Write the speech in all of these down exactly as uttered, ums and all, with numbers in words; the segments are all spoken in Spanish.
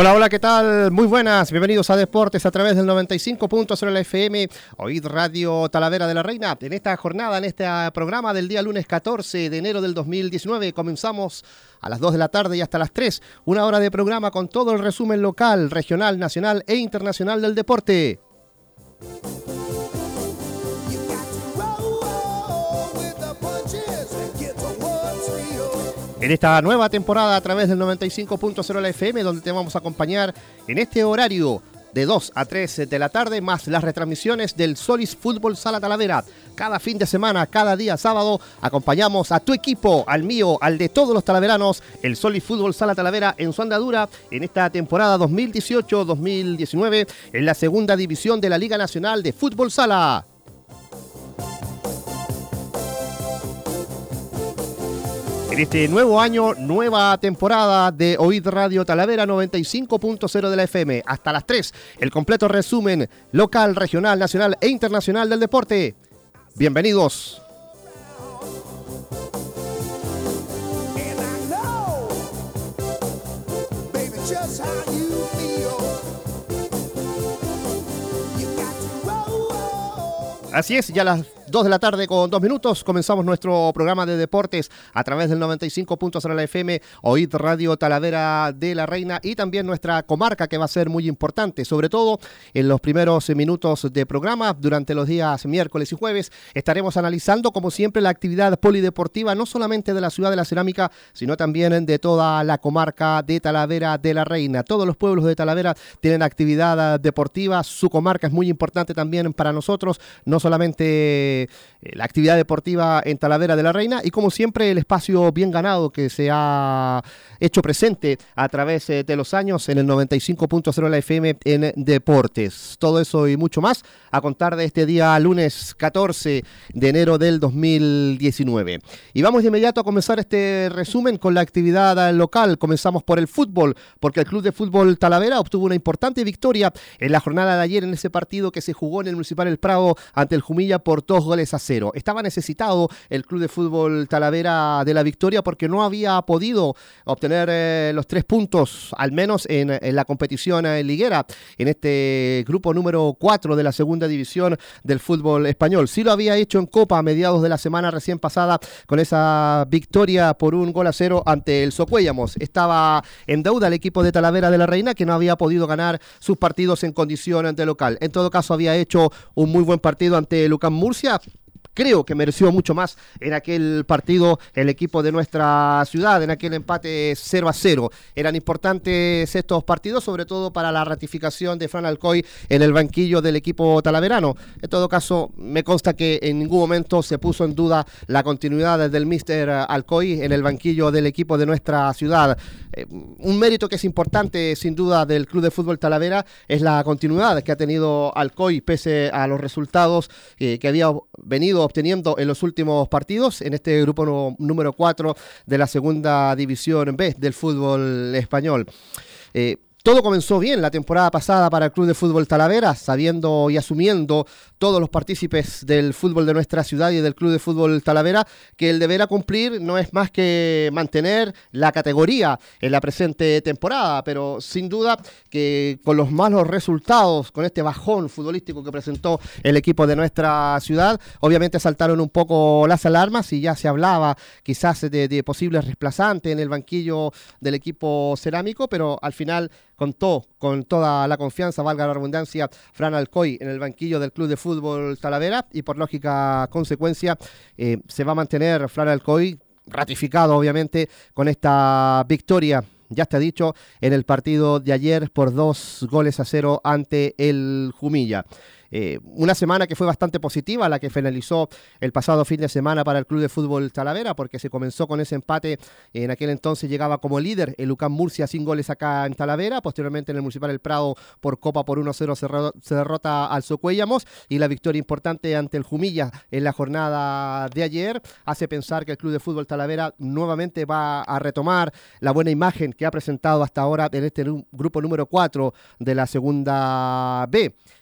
Hola, hola, ¿qué tal? Muy buenas, bienvenidos a Deportes a través del noventa y cinco punto cero de la F M, Oíd Radio Talavera de la Reina. En esta jornada, en este programa del día lunes catorce de enero del dos mil diecinueve, comenzamos a las dos de la tarde y hasta las tres, una hora de programa con todo el resumen local, regional, nacional e internacional del deporte. En esta nueva temporada a través del noventa y cinco punto cero de la F M, donde te vamos a acompañar en este horario de dos a tres de la tarde, más las retransmisiones del Solis Fútbol Sala Talavera. Cada fin de semana, cada día sábado, acompañamos a tu equipo, al mío, al de todos los talaveranos, el Solis Fútbol Sala Talavera en su andadura en esta temporada dos mil dieciocho dos mil diecinueve en la segunda división de la Liga Nacional de Fútbol Sala. En este nuevo año, nueva temporada de Oíd Radio Talavera noventa y cinco punto cero de la F M. Hasta las tres, el completo resumen local, regional, nacional e internacional del deporte. Bienvenidos. Así es, ya las dos de la tarde con dos minutos, comenzamos nuestro programa de deportes a través del noventa y cinco punto cero de la F M, Oíd Radio Talavera de la Reina y también nuestra comarca, que va a ser muy importante, sobre todo en los primeros minutos de programa. Durante los días miércoles y jueves estaremos analizando, como siempre, la actividad polideportiva, no solamente de la ciudad de la Cerámica, sino también de toda la comarca de Talavera de la Reina. Todos los pueblos de Talavera tienen actividad deportiva, su comarca es muy importante también para nosotros, no solamente la actividad deportiva en Talavera de la Reina y, como siempre, el espacio bien ganado que se ha hecho presente a través de los años en el noventa y cinco punto cero de la F M en deportes. Todo eso y mucho más a contar de este día lunes catorce de enero del dos mil diecinueve. Y vamos de inmediato a comenzar este resumen con la actividad local. Comenzamos por el fútbol, porque el Club de Fútbol Talavera obtuvo una importante victoria en la jornada de ayer en ese partido que se jugó en el Municipal El Prado ante el Jumilla por dos goles a cero. Estaba necesitado el Club de Fútbol Talavera de la victoria porque no había podido obtener eh, los tres puntos, al menos en, en la competición eh, liguera, en este grupo número cuatro de la segunda división del fútbol español. Sí lo había hecho en Copa a mediados de la semana recién pasada con esa victoria por un gol a cero ante el Socuéllamos. Estaba en deuda el equipo de Talavera de la Reina, que no había podido ganar sus partidos en condición de local. En todo caso, había hecho un muy buen partido ante Lucán Murcia. Creo que mereció mucho más en aquel partido el equipo de nuestra ciudad, en aquel empate cero a cero. Eran importantes estos partidos, sobre todo para la ratificación de Fran Alcoy en el banquillo del equipo talaverano. En todo caso, me consta que en ningún momento se puso en duda la continuidad del míster Alcoy en el banquillo del equipo de nuestra ciudad. Eh, un mérito que es importante, sin duda, del Club de Fútbol Talavera es la continuidad que ha tenido Alcoy pese a los resultados eh, que había venido obteniendo en los últimos partidos en este grupo no, número cuatro de la segunda división B del fútbol español. Eh, Todo comenzó bien la temporada pasada para el Club de Fútbol Talavera, sabiendo y asumiendo todos los partícipes del fútbol de nuestra ciudad y del Club de Fútbol Talavera que el deber a cumplir no es más que mantener la categoría en la presente temporada, pero sin duda que con los malos resultados, con este bajón futbolístico que presentó el equipo de nuestra ciudad, obviamente saltaron un poco las alarmas y ya se hablaba quizás de, de posibles reemplazantes en el banquillo del equipo cerámico, pero al final contó con toda la confianza, valga la redundancia, Fran Alcoy en el banquillo del Club de Fútbol Talavera y por lógica consecuencia eh, se va a mantener Fran Alcoy, ratificado obviamente con esta victoria, ya está dicho, en el partido de ayer por dos goles a cero ante el Jumilla. Eh, una semana que fue bastante positiva, la que finalizó el pasado fin de semana para el Club de Fútbol Talavera, porque se comenzó con ese empate. En aquel entonces llegaba como líder el Lucán Murcia sin goles acá en Talavera, posteriormente en el Municipal El Prado por Copa por uno a cero se, se derrota al Socuéllamos, y la victoria importante ante el Jumilla en la jornada de ayer hace pensar que el Club de Fútbol Talavera nuevamente va a retomar la buena imagen que ha presentado hasta ahora en este grupo número cuatro de la segunda B.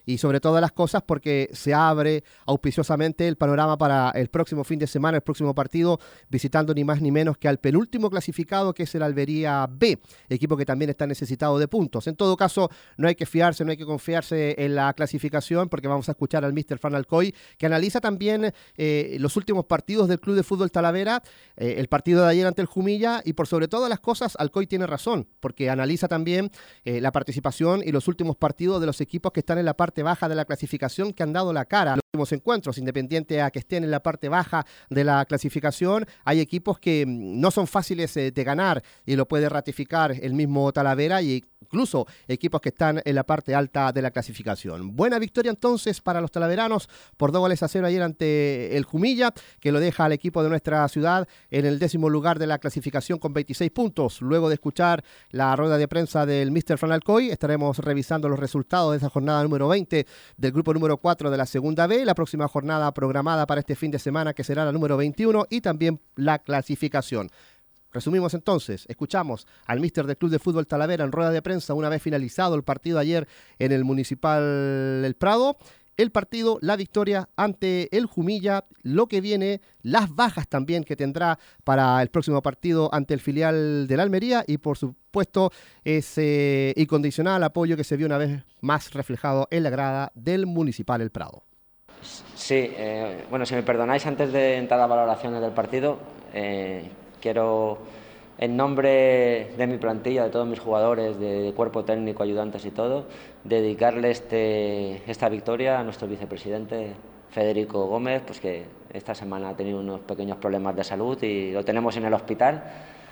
y sobre todas las cosas porque se abre auspiciosamente el panorama para el próximo fin de semana, el próximo partido, visitando ni más ni menos que al penúltimo clasificado, que es el Almería B, equipo que también está necesitado de puntos. En todo caso, no hay que fiarse, no hay que confiarse en la clasificación, porque vamos a escuchar al míster Fran Alcoy, que analiza también eh, los últimos partidos del Club de Fútbol Talavera, eh, el partido de ayer ante el Jumilla, y por sobre todas las cosas, Alcoy tiene razón, porque analiza también eh, la participación y los últimos partidos de los equipos que están en la parte baja de la clasificación, que han dado la cara en los últimos encuentros, independiente a que estén en la parte baja de la clasificación. Hay equipos que no son fáciles eh, de ganar, y lo puede ratificar el mismo Talavera, y incluso equipos que están en la parte alta de la clasificación. Buena victoria entonces para los talaveranos por dos goles a cero ayer ante el Jumilla, que lo deja al equipo de nuestra ciudad en el décimo lugar de la clasificación con veintiséis puntos. Luego de escuchar la rueda de prensa del míster Fran Alcoy, estaremos revisando los resultados de esa jornada número veinte del grupo número cuatro de la segunda B, la próxima jornada programada para este fin de semana, que será la número veintiuno, y también la clasificación. Resumimos entonces, escuchamos al míster del Club de Fútbol Talavera en rueda de prensa una vez finalizado el partido ayer en el Municipal El Prado. El partido, la victoria ante el Jumilla, lo que viene, las bajas también que tendrá para el próximo partido ante el filial de la Almería, y por supuesto ese incondicional apoyo que se vio una vez más reflejado en la grada del Municipal El Prado. Sí, eh, bueno, si me perdonáis, antes de entrar a valoraciones del partido, eh, quiero, en nombre de mi plantilla, de todos mis jugadores, de, de cuerpo técnico, ayudantes y todo, dedicarle este, esta victoria a nuestro vicepresidente Federico Gómez, pues que esta semana ha tenido unos pequeños problemas de salud y lo tenemos en el hospital.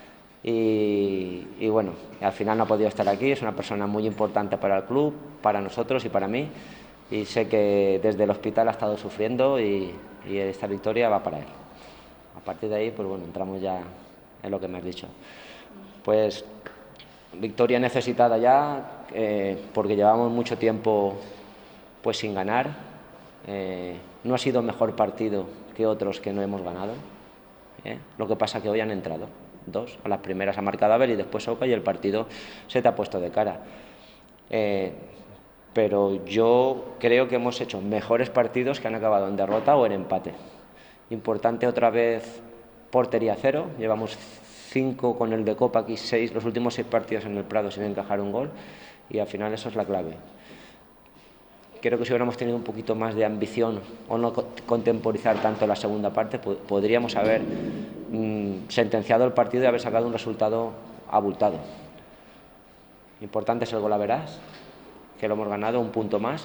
Y, y bueno, al final no ha podido estar aquí. Es una persona muy importante para el club, para nosotros y para mí. Y sé que desde el hospital ha estado sufriendo y, y esta victoria va para él. A partir de ahí, pues bueno, entramos ya en lo que me has dicho. Pues victoria necesitada ya, eh, porque llevamos mucho tiempo pues sin ganar. Eh, no ha sido mejor partido que otros que no hemos ganado. ¿eh? Lo que pasa que hoy han entrado dos. A las primeras ha marcado Abel y después Oca, y el partido se te ha puesto de cara. Eh, pero yo creo que hemos hecho mejores partidos que han acabado en derrota o en empate. Importante otra vez portería cero, llevamos cinco con el de Copa, aquí seis, los últimos seis partidos en el Prado sin encajar un gol, y al final eso es la clave. Creo que si hubiéramos tenido un poquito más de ambición o no contemporizar tanto la segunda parte, podríamos haber mmm, sentenciado el partido y haber sacado un resultado abultado. Importante es el gol a verás, que lo hemos ganado, un punto más,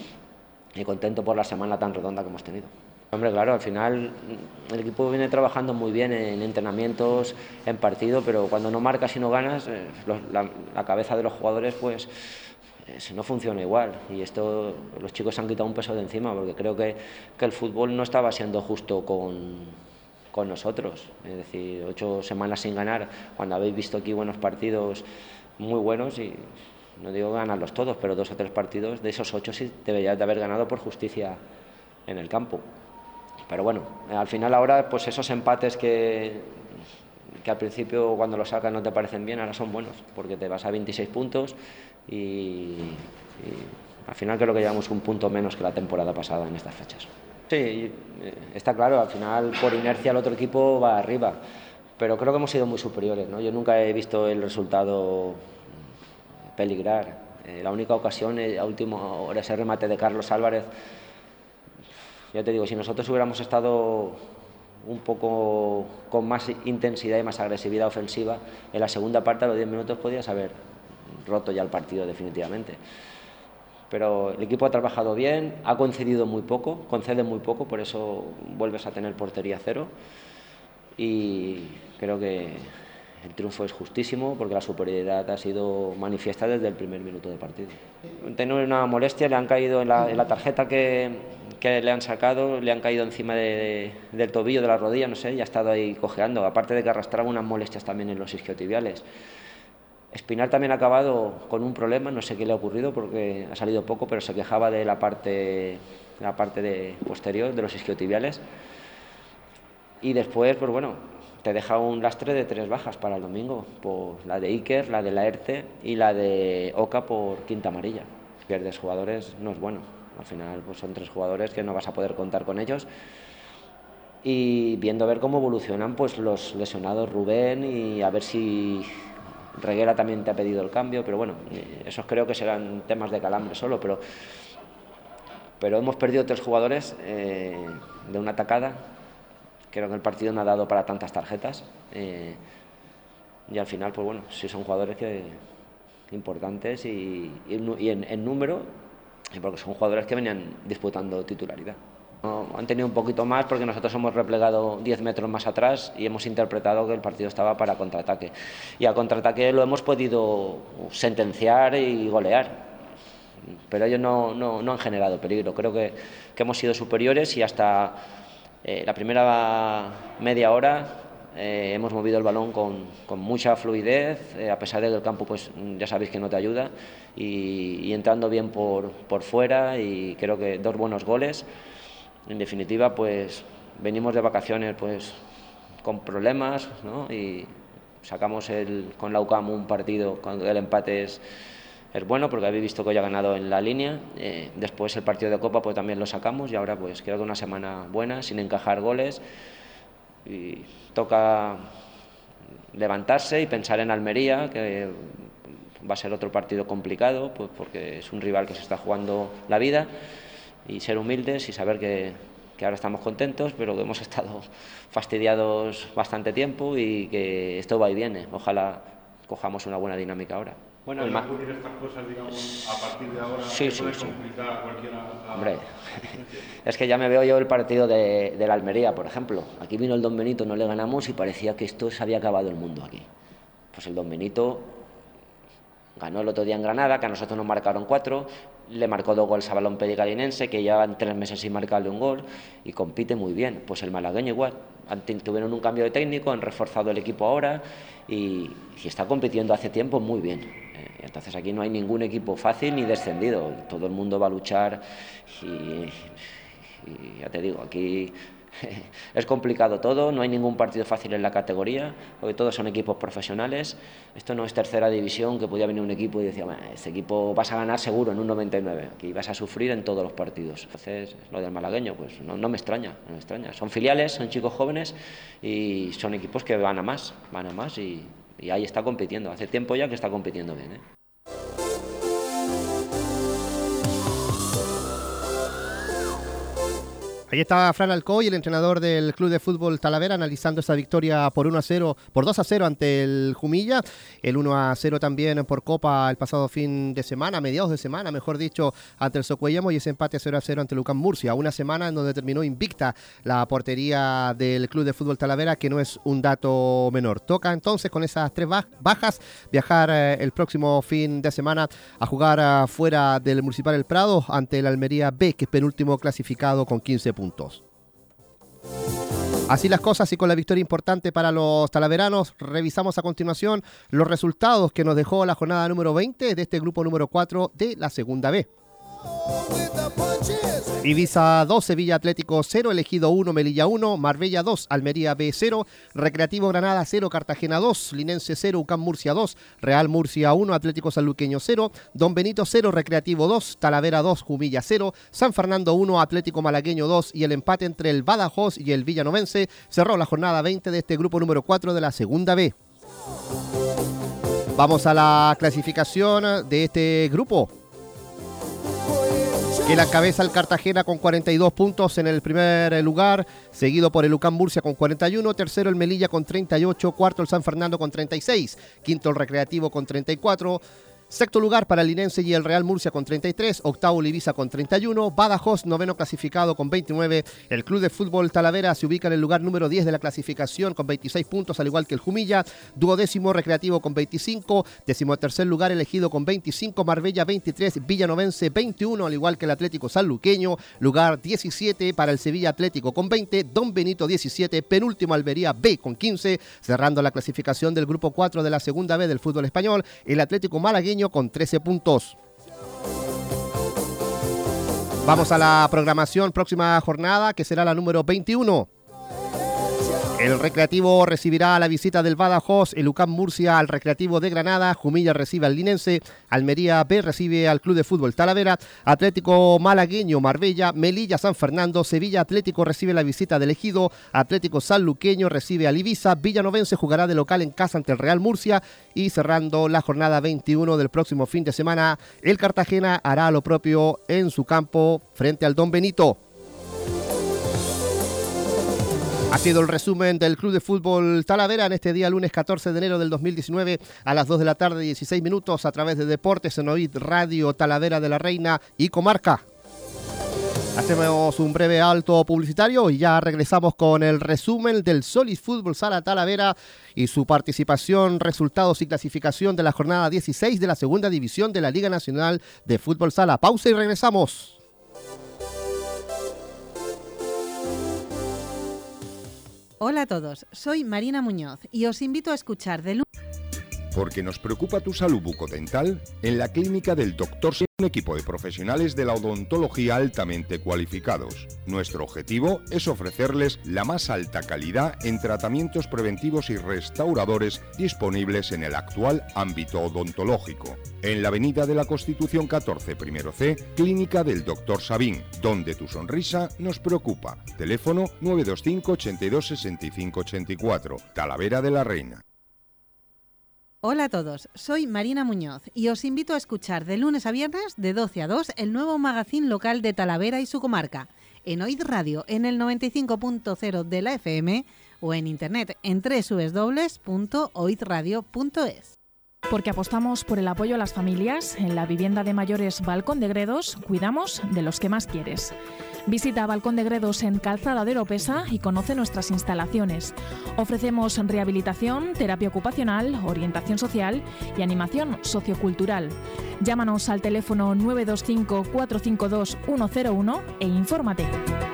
y contento por la semana tan redonda que hemos tenido. Hombre, claro, al final el equipo viene trabajando muy bien en entrenamientos, en partido, pero cuando no marcas y no ganas, eh, la, la cabeza de los jugadores pues eh, no funciona igual, y esto los chicos se han quitado un peso de encima, porque creo que, que el fútbol no estaba siendo justo con, con nosotros. Es decir, ocho semanas sin ganar, cuando habéis visto aquí buenos partidos muy buenos, y no digo ganarlos todos, pero dos o tres partidos de esos ocho sí deberías de haber ganado por justicia en el campo. Pero bueno, al final ahora pues esos empates que, que al principio cuando los sacas no te parecen bien, ahora son buenos, porque te vas a veintiséis puntos y, y al final creo que llevamos un punto menos que la temporada pasada en estas fechas. Sí, está claro, al final por inercia el otro equipo va arriba, pero creo que hemos sido muy superiores, ¿no? Yo nunca he visto el resultado peligrar. Eh, la única ocasión, a última hora, ese remate de Carlos Álvarez. Ya te digo, si nosotros hubiéramos estado un poco con más intensidad y más agresividad ofensiva, en la segunda parte a los diez minutos podías haber roto ya el partido definitivamente. Pero el equipo ha trabajado bien, ha concedido muy poco, concede muy poco, por eso vuelves a tener portería cero, y creo que el triunfo es justísimo porque la superioridad ha sido manifiesta desde el primer minuto de partido. Tener una molestia, le han caído en la, en la tarjeta que, que le han sacado, le han caído encima de, de, del tobillo, de la rodilla, no sé, y ha estado ahí cojeando, aparte de que arrastraba unas molestias también en los isquiotibiales. Espinar también ha acabado con un problema, no sé qué le ha ocurrido porque ha salido poco, pero se quejaba de la parte, la parte de posterior de los isquiotibiales. Y después, pues bueno, te deja un lastre de tres bajas para el domingo, por la de Iker, la de Laerte y la de Oca por quinta amarilla. Pierdes jugadores no es bueno. Al final pues son tres jugadores que no vas a poder contar con ellos. Y viendo a ver cómo evolucionan pues los lesionados Rubén y a ver si Reguera también te ha pedido el cambio, pero bueno, esos creo que serán temas de calambre solo, pero, pero hemos perdido tres jugadores eh, de una atacada. Creo que el partido no ha dado para tantas tarjetas eh, y al final pues bueno, sí son jugadores que, importantes y, y, y en, en número, porque son jugadores que venían disputando titularidad. No, han tenido un poquito más porque nosotros hemos replegado diez metros más atrás y hemos interpretado que el partido estaba para contraataque. Y a contraataque lo hemos podido sentenciar y golear, pero ellos no, no, no han generado peligro. Creo que, que hemos sido superiores y hasta eh, la primera media hora eh, hemos movido el balón con, con mucha fluidez, eh, a pesar de que el campo pues ya sabéis que no te ayuda, y, y entrando bien por, por fuera, y creo que dos buenos goles. En definitiva, pues venimos de vacaciones pues con problemas, ¿no? Y sacamos el, con la U C A M un partido, cuando el empate es, es bueno porque habéis visto que hoy ha ganado en la línea. Eh, después el partido de Copa pues también lo sacamos y ahora pues creo que una semana buena, sin encajar goles. Y toca levantarse y pensar en Almería, que va a ser otro partido complicado, pues porque es un rival que se está jugando la vida. Y ser humildes y saber que, que ahora estamos contentos, pero que hemos estado fastidiados bastante tiempo y que esto va y viene. Ojalá cojamos una buena dinámica ahora. Bueno, ¿el ocurrir estas cosas, digamos, a partir de ahora? Sí, sí, puede sí. complicar a cualquiera? A... Hombre, es que ya me veo yo el partido de, de la Almería, por ejemplo. Aquí vino el Don Benito, no le ganamos y parecía que esto se había acabado el mundo aquí. Pues el Don Benito ganó el otro día en Granada, que a nosotros nos marcaron cuatro, le marcó dos goles a Balón Pedicalinense, que llevan tres meses sin marcarle un gol, y compite muy bien. Pues el malagueño igual, tuvieron un cambio de técnico, han reforzado el equipo ahora, y, y está compitiendo hace tiempo muy bien. Eh, entonces aquí no hay ningún equipo fácil ni descendido, todo el mundo va a luchar, y, y ya te digo, aquí es complicado todo, no hay ningún partido fácil en la categoría, porque todos son equipos profesionales. Esto no es tercera división, que podía venir un equipo y decía, este equipo vas a ganar seguro en un noventa y nueve, aquí vas a sufrir en todos los partidos. Entonces, lo del malagueño, pues no, no me extraña, no me extraña. Son filiales, son chicos jóvenes y son equipos que van a más, van a más y, y ahí está compitiendo. Hace tiempo ya que está compitiendo bien, ¿eh? Ahí estaba Fran Alcoy, el entrenador del Club de Fútbol Talavera, analizando esta victoria por uno a cero, por dos a cero ante el Jumilla, el uno a cero también por Copa el pasado fin de semana, mediados de semana, mejor dicho, ante el Socuellamo, y ese empate cero a cero ante el U C A M Murcia, una semana en donde terminó invicta la portería del Club de Fútbol Talavera, que no es un dato menor. Toca entonces con esas tres bajas viajar eh, el próximo fin de semana a jugar uh, fuera del Municipal El Prado ante el Almería B, que es penúltimo clasificado con quince puntos. Así las cosas, y con la victoria importante para los talaveranos, revisamos a continuación los resultados que nos dejó la jornada número veinte de este grupo número cuatro de la Segunda B. Ibiza dos, Sevilla Atlético cero, Elegido uno, Melilla uno, Marbella dos, Almería B cero, Recreativo Granada cero, Cartagena dos, Linense cero, U C A M Murcia dos, Real Murcia uno, Atlético Sanluqueño cero, Don Benito cero, Recreativo dos, Talavera dos, Jumilla cero, San Fernando uno, Atlético Malagueño dos, y el empate entre el Badajoz y el Villanovense cerró la jornada veinte de este grupo número cuatro de la Segunda B. Vamos a la clasificación de este grupo, que la encabeza el Cartagena con cuarenta y dos puntos en el primer lugar, seguido por el U C A M Murcia con cuarenta y uno, tercero el Melilla con treinta y ocho, cuarto el San Fernando con treinta y seis, quinto el Recreativo con treinta y cuatro, sexto lugar para el Linense y el Real Murcia con treinta y tres, octavo el Ibiza con treinta y uno, Badajoz noveno clasificado con veintinueve, el Club de Fútbol Talavera se ubica en el lugar número diez de la clasificación con veintiséis puntos, al igual que el Jumilla, duodécimo Recreativo con veinticinco, decimotercer lugar Elegido con veinticinco, Marbella veintitrés, Villanovense veintiuno, al igual que el Atlético Sanluqueño, lugar diecisiete para el Sevilla Atlético con veinte, Don Benito diecisiete, penúltimo Almería B con quince, cerrando la clasificación del grupo cuatro de la Segunda B del fútbol español, el Atlético Malagueño con trece puntos. Vamos a la programación, próxima jornada, que será la número veintiuno. El Recreativo recibirá la visita del Badajoz, el U C A M Murcia al Recreativo de Granada, Jumilla recibe al Linense, Almería B recibe al Club de Fútbol Talavera, Atlético Malagueño Marbella, Melilla San Fernando, Sevilla Atlético recibe la visita del Ejido, Atlético Sanluqueño recibe al Ibiza, Villanovense jugará de local en casa ante el Real Murcia y cerrando la jornada veintiuno del próximo fin de semana, el Cartagena hará lo propio en su campo frente al Don Benito. Ha sido el resumen del Club de Fútbol Talavera en este día lunes catorce de enero del dos mil diecinueve a las dos de la tarde, dieciséis minutos, a través de Deportes en Oid Radio Talavera de la Reina y Comarca. Hacemos un breve alto publicitario y ya regresamos con el resumen del Solid Fútbol Sala Talavera y su participación, resultados y clasificación de la jornada dieciséis de la segunda división de la Liga Nacional de Fútbol Sala. Pausa y regresamos. Hola a todos, soy Marina Muñoz y os invito a escuchar de lunes. Porque nos preocupa tu salud bucodental, en la clínica del doctor un equipo de profesionales de la odontología altamente cualificados. Nuestro objetivo es ofrecerles la más alta calidad en tratamientos preventivos y restauradores disponibles en el actual ámbito odontológico. En la avenida de la Constitución catorce, primero C, clínica del doctor Sabín, donde tu sonrisa nos preocupa. Teléfono nueve dos cinco, ochenta y dos, sesenta y cinco, ochenta y cuatro, Talavera de la Reina. Hola a todos, soy Marina Muñoz y os invito a escuchar de lunes a viernes de doce a dos el nuevo magazín local de Talavera y su comarca, en Oid Radio en el noventa y cinco punto cero de la F M o en internet en doble u doble u doble u punto oid radio punto es. Porque apostamos por el apoyo a las familias, en la vivienda de mayores Balcón de Gredos, cuidamos de los que más quieres. Visita Balcón de Gredos en Calzada de Oropesa y conoce nuestras instalaciones. Ofrecemos rehabilitación, terapia ocupacional, orientación social y animación sociocultural. Llámanos al teléfono nueve dos cinco, cuatro cinco dos, uno cero uno e infórmate.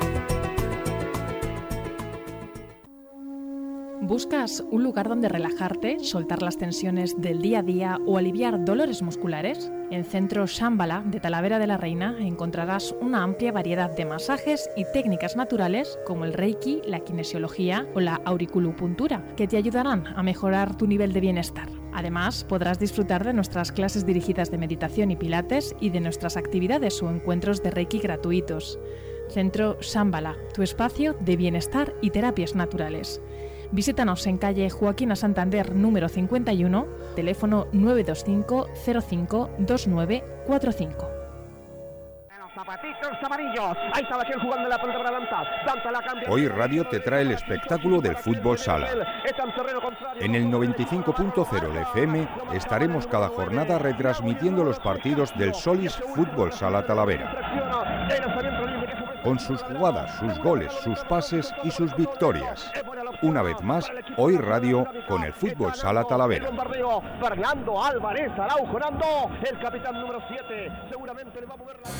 ¿Buscas un lugar donde relajarte, soltar las tensiones del día a día o aliviar dolores musculares? En Centro Shambhala de Talavera de la Reina encontrarás una amplia variedad de masajes y técnicas naturales como el Reiki, la kinesiología o la auriculopuntura, que te ayudarán a mejorar tu nivel de bienestar. Además, podrás disfrutar de nuestras clases dirigidas de meditación y pilates y de nuestras actividades o encuentros de Reiki gratuitos. Centro Shambhala, tu espacio de bienestar y terapias naturales. Visítanos en calle Joaquina Santander número cincuenta y uno, teléfono nueve dos cinco, cero cinco, dos nueve cuatro cinco. Hoy Radio te trae el espectáculo del fútbol sala. En el noventa y cinco punto cero de F M estaremos cada jornada retransmitiendo los partidos del Solis Fútbol Sala Talavera, con sus jugadas, sus goles, sus pases y sus victorias. Una vez más, Hoy Radio con el Fútbol Sala Talavera. Fernando Álvarez Araujo, el capitán número siete, seguramente le va a mover la...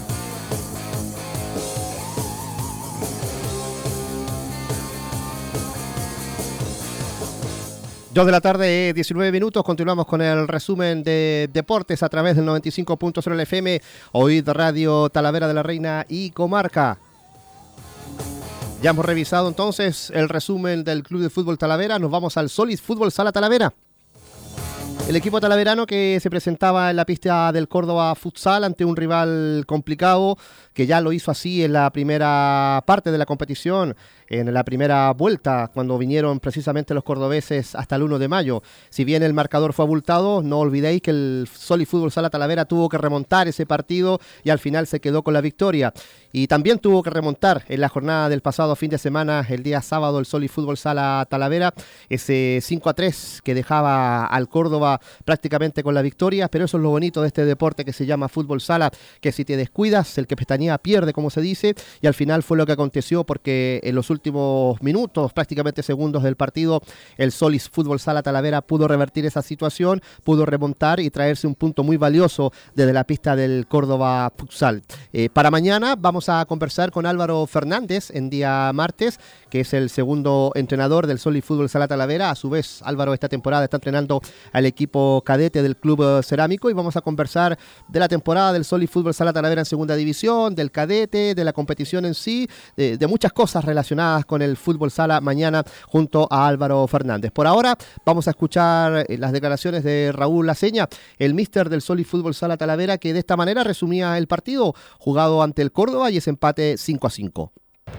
dos de la tarde, diecinueve minutos, continuamos con el resumen de deportes a través del noventa y cinco punto cero F M, Oid Radio Talavera de la Reina y Comarca. Ya hemos revisado entonces el resumen del Club de Fútbol Talavera, nos vamos al Solid Fútbol Sala Talavera. El equipo talaverano que se presentaba en la pista del Córdoba Futsal ante un rival complicado, que ya lo hizo así en la primera parte de la competición, en la primera vuelta, cuando vinieron precisamente los cordobeses hasta el uno de mayo. Si bien el marcador fue abultado, no olvidéis que el Solid Fútbol Sala Talavera tuvo que remontar ese partido y al final se quedó con la victoria. Y también tuvo que remontar en la jornada del pasado fin de semana, el día sábado, el Solid Fútbol Sala Talavera, ese cinco a tres que dejaba al Córdoba prácticamente con la victoria, pero eso es lo bonito de este deporte que se llama fútbol sala, que si te descuidas, el que pestañea pierde, como se dice, y al final fue lo que aconteció, porque en los últimos minutos, prácticamente segundos del partido, el Solid Fútbol Sala Talavera pudo revertir esa situación, pudo remontar y traerse un punto muy valioso desde la pista del Córdoba Futsal. Eh, para mañana vamos a conversar con Álvaro Fernández en día martes, que es el segundo entrenador del Solid Fútbol Sala Talavera. A su vez, Álvaro esta temporada está entrenando al equipo equipo cadete del Club Cerámico, y vamos a conversar de la temporada del Solid Fútbol Sala Talavera en segunda división, del cadete, de la competición en sí, de, de muchas cosas relacionadas con el fútbol sala mañana junto a Álvaro Fernández. Por ahora vamos a escuchar las declaraciones de Raúl Laseña, el míster del Solid Fútbol Sala Talavera, que de esta manera resumía el partido jugado ante el Córdoba y ese empate cinco a cinco.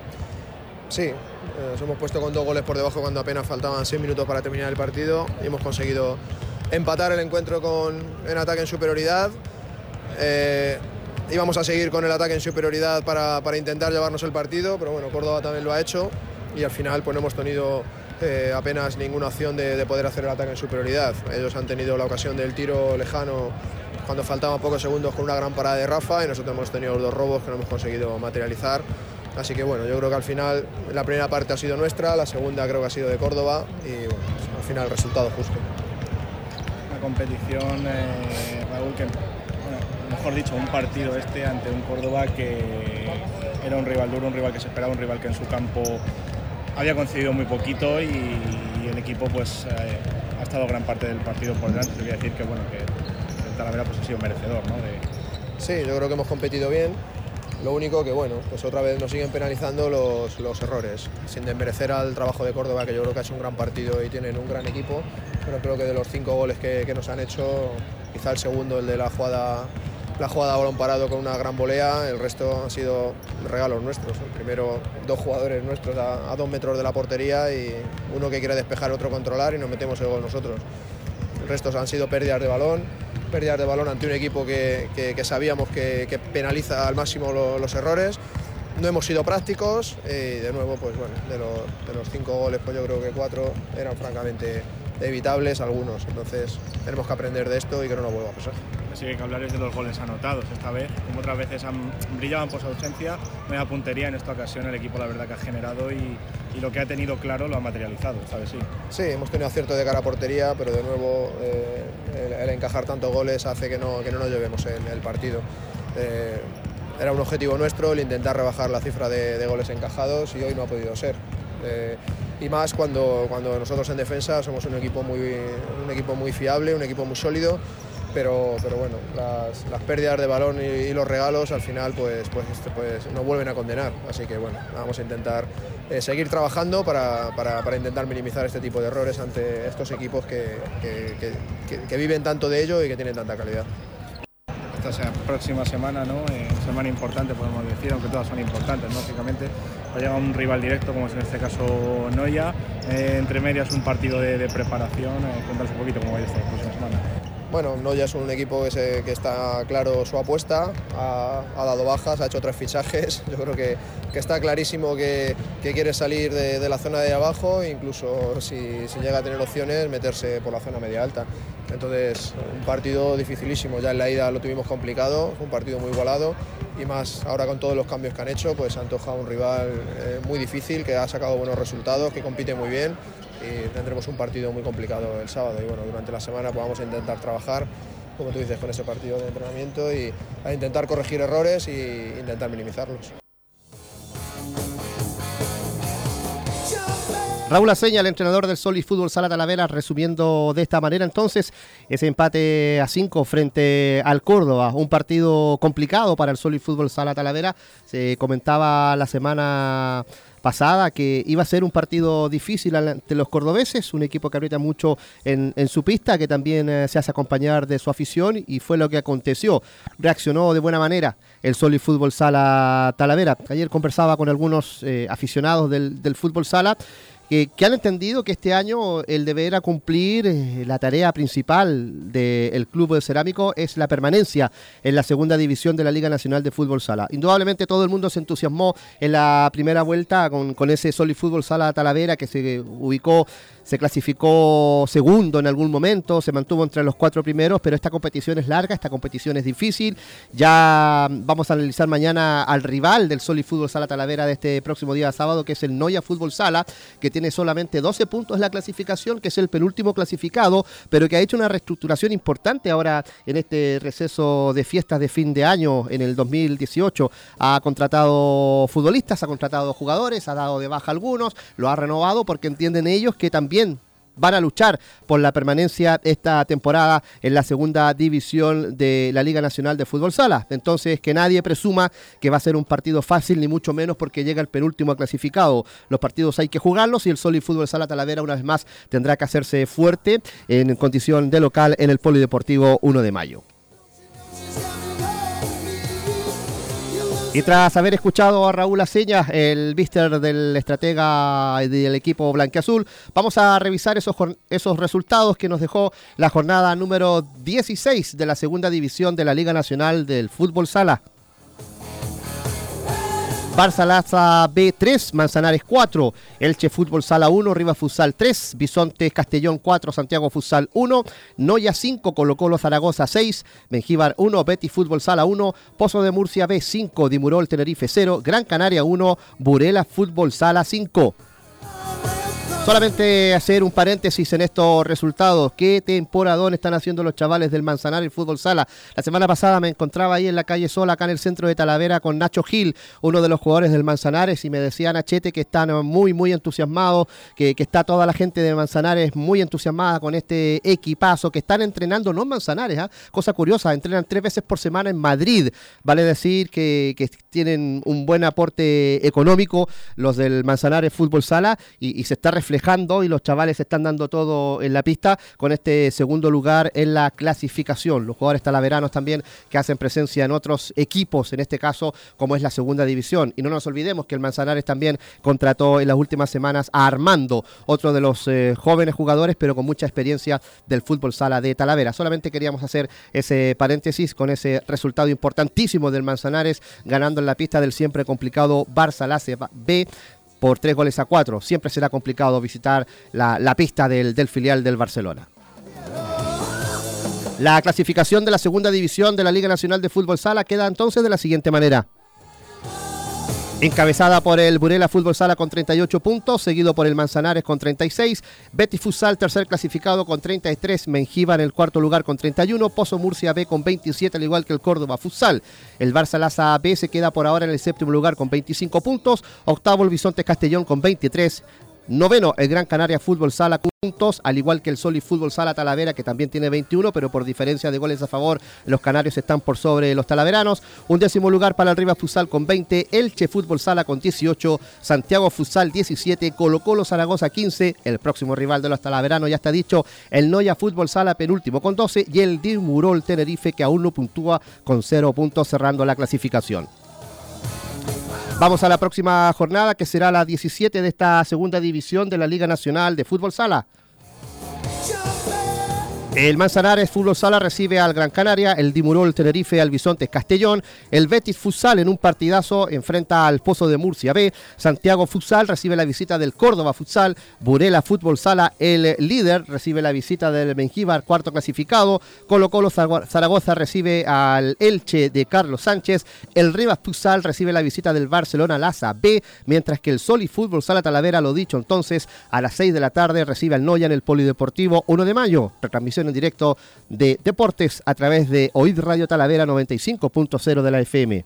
Sí, eh, nos hemos puesto con dos goles por debajo cuando apenas faltaban seis minutos para terminar el partido y hemos conseguido empatar el encuentro con, en ataque en superioridad. Eh, íbamos a seguir con el ataque en superioridad para, para intentar llevarnos el partido, pero bueno, Córdoba también lo ha hecho y al final pues no hemos tenido eh, apenas ninguna opción de, de poder hacer el ataque en superioridad. Ellos han tenido la ocasión del tiro lejano cuando faltaban pocos segundos con una gran parada de Rafa y nosotros hemos tenido los dos robos que no hemos conseguido materializar. Así que bueno, yo creo que al final la primera parte ha sido nuestra, la segunda creo que ha sido de Córdoba y bueno, pues, al final el resultado justo. Una competición, eh, Raúl, que, bueno, mejor dicho, un partido este ante un Córdoba que era un rival duro, un rival que se esperaba, un rival que en su campo había concedido muy poquito y, y el equipo pues eh, ha estado gran parte del partido por delante. Te voy a decir que bueno, que el Talavera pues ha sido merecedor, ¿no? De... Sí, yo creo que hemos competido bien. Lo único que, bueno, pues otra vez nos siguen penalizando los, los errores, sin desmerecer al trabajo de Córdoba, que yo creo que ha hecho un gran partido y tienen un gran equipo, pero creo que de los cinco goles que, que nos han hecho, quizá el segundo, el de la jugada, la jugada a balón parado con una gran volea, el resto han sido regalos nuestros. El primero, dos jugadores nuestros a, a dos metros de la portería y uno que quiere despejar, otro controlar y nos metemos el gol nosotros. El resto han sido pérdidas de balón. pérdidas de balón ante un equipo que, que, que sabíamos que, que penaliza al máximo lo, los errores. No hemos sido prácticos y de nuevo, pues bueno, de, lo, de los cinco goles, pues yo creo que cuatro eran francamente evitables, algunos. Entonces tenemos que aprender de esto y que no nos vuelva a pasar. Así que hay que hablar es de los goles anotados. Esta vez, como otras veces, han, brillaban por su ausencia, no hay puntería. En esta ocasión el equipo la verdad que ha generado y, y lo que ha tenido claro lo ha materializado, esta vez sí. Sí, hemos tenido acierto de cara a portería, pero de nuevo eh, el, el encajar tantos goles hace que no, que no nos llevemos en el partido. Eh, era un objetivo nuestro el intentar rebajar la cifra de, de goles encajados y hoy no ha podido ser. Eh, y más cuando, cuando nosotros en defensa somos un equipo muy, un equipo muy fiable, un equipo muy sólido. Pero, pero bueno, las, las pérdidas de balón y, y los regalos al final pues, pues, pues nos vuelven a condenar. Así que bueno, vamos a intentar eh, seguir trabajando para, para, para intentar minimizar este tipo de errores ante estos equipos que, que, que, que, que viven tanto de ello y que tienen tanta calidad. Esta sea, próxima semana, ¿no? Eh, semana importante podemos decir, aunque todas son importantes, lógicamente. Va a llegar un rival directo, como es en este caso Noia. Eh, entre medias un partido de, de preparación. Eh, cuéntanos un poquito cómo va a ir esta próxima semana. Bueno, Noia es un equipo que, se, que está claro su apuesta, ha, ha dado bajas, ha hecho tres fichajes, yo creo que, que está clarísimo que, que quiere salir de, de la zona de abajo, incluso si, si llega a tener opciones, meterse por la zona media alta. Entonces, un partido dificilísimo, ya en la ida lo tuvimos complicado, fue un partido muy igualado y más ahora con todos los cambios que han hecho, pues se antoja un rival eh, muy difícil, que ha sacado buenos resultados, que compite muy bien. Y tendremos un partido muy complicado el sábado y bueno, durante la semana pues vamos a intentar trabajar, como tú dices, con ese partido de entrenamiento y a intentar corregir errores e intentar minimizarlos. Raúl Laseña, el entrenador del Solid Fútbol Sala Talavera, resumiendo de esta manera entonces ese empate a cinco frente al Córdoba, un partido complicado para el Solid Fútbol Sala Talavera. Se comentaba la semana pasada que iba a ser un partido difícil ante los cordobeses, un equipo que aprieta mucho en, en su pista, que también eh, se hace acompañar de su afición, y fue lo que aconteció. Reaccionó de buena manera el Solid Fútbol Sala Talavera. Ayer conversaba con algunos eh, aficionados del, del fútbol sala que, que han entendido que este año el deber a cumplir eh, la tarea principal del Club de Cerámico es la permanencia en la segunda división de la Liga Nacional de Fútbol Sala. Indudablemente todo el mundo se entusiasmó en la primera vuelta con, con ese Solid Fútbol Sala Talavera que se ubicó, se clasificó segundo en algún momento, se mantuvo entre los cuatro primeros, pero esta competición es larga, esta competición es difícil. Ya vamos a analizar mañana al rival del Solid Fútbol Sala Talavera de este próximo día sábado, que es el Noia Fútbol Sala, que tiene solamente doce puntos en la clasificación, que es el penúltimo clasificado, pero que ha hecho una reestructuración importante ahora en este receso de fiestas de fin de año en el dos mil dieciocho. Ha contratado futbolistas, ha contratado jugadores, ha dado de baja algunos, lo ha renovado porque entienden ellos que también van a luchar por la permanencia esta temporada en la segunda división de la Liga Nacional de Fútbol Sala. Entonces, que nadie presuma que va a ser un partido fácil, ni mucho menos porque llega el penúltimo clasificado. Los partidos hay que jugarlos y el Solid Fútbol Sala Talavera una vez más tendrá que hacerse fuerte en condición de local en el Polideportivo uno de mayo. Y tras haber escuchado a Raúl Aceña, el mister del estratega del equipo blanquiazul, vamos a revisar esos, esos resultados que nos dejó la jornada número dieciséis de la segunda división de la Liga Nacional del Fútbol Sala. Barça Laza B tres, Manzanares cuatro, Elche Fútbol Sala uno, Rivas Futsal tres, Bisonte Castellón cuatro, Santiago Futsal uno, Noya cinco, Colo Colo Zaragoza seis, Mengíbar uno, Betis Fútbol Sala uno, Pozo de Murcia B cinco, Dimurol Tenerife cero, Gran Canaria uno, Burela Fútbol Sala cinco. Solamente hacer un paréntesis en estos resultados. ¿Qué temporadón están haciendo los chavales del Manzanares Fútbol Sala? La semana pasada me encontraba ahí en la calle Sola, acá en el centro de Talavera, con Nacho Gil, uno de los jugadores del Manzanares, y me decía Nachete que están muy, muy entusiasmados, que, que está toda la gente de Manzanares muy entusiasmada con este equipazo, que están entrenando, no en Manzanares, ¿eh? Cosa curiosa, entrenan tres veces por semana en Madrid. Vale decir que, que tienen un buen aporte económico los del Manzanares Fútbol Sala, y, y se está reflejando y los chavales están dando todo en la pista con este segundo lugar en la clasificación. Los jugadores talaveranos también que hacen presencia en otros equipos, en este caso como es la segunda división. Y no nos olvidemos que el Manzanares también contrató en las últimas semanas a Armando, otro de los eh, jóvenes jugadores pero con mucha experiencia del fútbol sala de Talavera. Solamente queríamos hacer ese paréntesis con ese resultado importantísimo del Manzanares ganando en la pista del siempre complicado Barça Laza B por tres goles a cuatro. Siempre será complicado visitar la, la pista del, del filial del Barcelona. La clasificación de la segunda división de la Liga Nacional de Fútbol Sala queda entonces de la siguiente manera. Encabezada por el Burela Fútbol Sala con treinta y ocho puntos, seguido por el Manzanares con treinta y seis, Betis Futsal tercer clasificado con treinta y tres, Mengíbar en el cuarto lugar con treinta y uno, Pozo Murcia B con veintisiete, al igual que el Córdoba Futsal. El Barça Laza B se queda por ahora en el séptimo lugar con veinticinco puntos, octavo el Bisonte Castellón con veintitrés, noveno el Gran Canaria Fútbol Sala puntos, al igual que el Solid Fútbol Sala Talavera, que también tiene veintiuno, pero por diferencia de goles a favor los canarios están por sobre los talaveranos. Un décimo lugar para el Rivas Futsal con veinte, Elche Fútbol Sala con dieciocho, Santiago Futsal diecisiete, Colo Colo Zaragoza quince, el próximo rival de los talaveranos ya está dicho, el Noya Fútbol Sala penúltimo con doce y el Dimurol Tenerife, que aún no puntúa, con cero puntos, cerrando la clasificación. Vamos a la próxima jornada, que será la diecisiete de esta segunda división de la Liga Nacional de Fútbol Sala. El Manzanares Fútbol Sala recibe al Gran Canaria, el Dimurol Tenerife al Bisonte Castellón, el Betis Futsal en un partidazo enfrenta al Pozo de Murcia B, Santiago Futsal recibe la visita del Córdoba Futsal, Burela Fútbol Sala, el líder, recibe la visita del Mengíbar, cuarto clasificado, Colo Colo Zaragoza recibe al Elche de Carlos Sánchez, el Rivas Futsal recibe la visita del Barcelona Laza B, mientras que el Solid Fútbol Sala Talavera, lo dicho entonces, a las seis de la tarde recibe al Noya en el Polideportivo uno de mayo, retransmisión en directo de Deportes a través de Oid Radio Talavera noventa y cinco punto cero de la F M.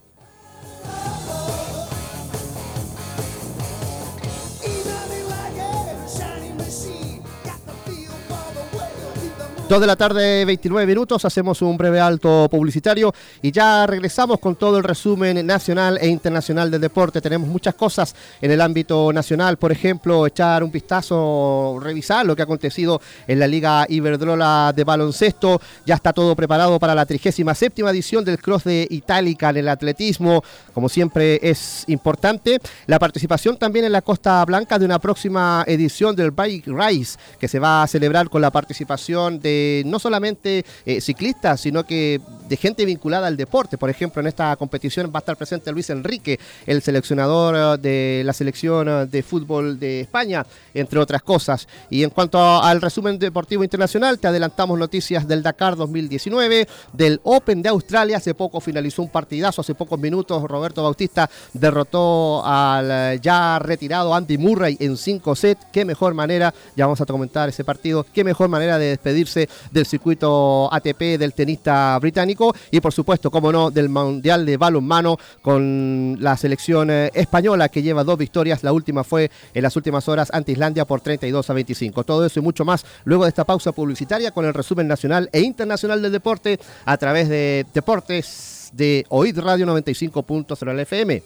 dos de la tarde, veintinueve minutos, hacemos un breve alto publicitario y ya regresamos con todo el resumen nacional e internacional del deporte. Tenemos muchas cosas en el ámbito nacional, por ejemplo, echar un vistazo, revisar lo que ha acontecido en la Liga Iberdrola de baloncesto. Ya está todo preparado para la trigésima séptima edición del Cross de Itálica en el atletismo, como siempre es importante. La participación también en la Costa Blanca de una próxima edición del Bike Race, que se va a celebrar con la participación de no solamente eh, ciclistas, sino que de gente vinculada al deporte. Por ejemplo, en esta competición va a estar presente Luis Enrique, el seleccionador de la selección de fútbol de España, entre otras cosas. Y en cuanto al resumen deportivo internacional, te adelantamos noticias del Dakar dos mil diecinueve, del Open de Australia. Hace poco finalizó un partidazo, hace pocos minutos Roberto Bautista derrotó al ya retirado Andy Murray en cinco sets. Qué mejor manera, ya vamos a comentar ese partido, qué mejor manera de despedirse parte del circuito A T P del tenista británico y por supuesto, como no, del Mundial de Balonmano con la selección eh, española que lleva dos victorias. La última fue en las últimas horas ante Islandia por treinta y dos a veinticinco. Todo eso y mucho más luego de esta pausa publicitaria con el resumen nacional e internacional del deporte a través de Deportes de O I D Radio noventa y cinco punto cero F M.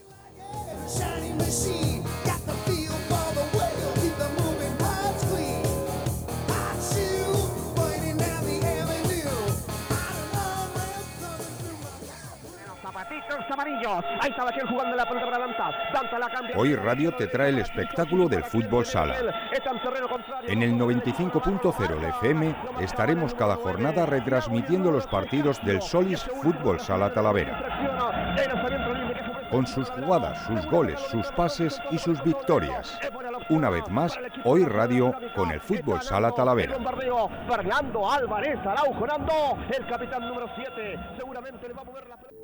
Hoy Radio te trae el espectáculo del fútbol sala. En el noventa y cinco punto cero de F M estaremos cada jornada retransmitiendo los partidos del Solis Fútbol Sala Talavera. Con sus jugadas, sus goles, sus pases y sus victorias. Una vez más, Hoy Radio con el Fútbol Sala Talavera. Fernando Álvarez Araujo, el capitán número siete, seguramente le va a mover la pelota.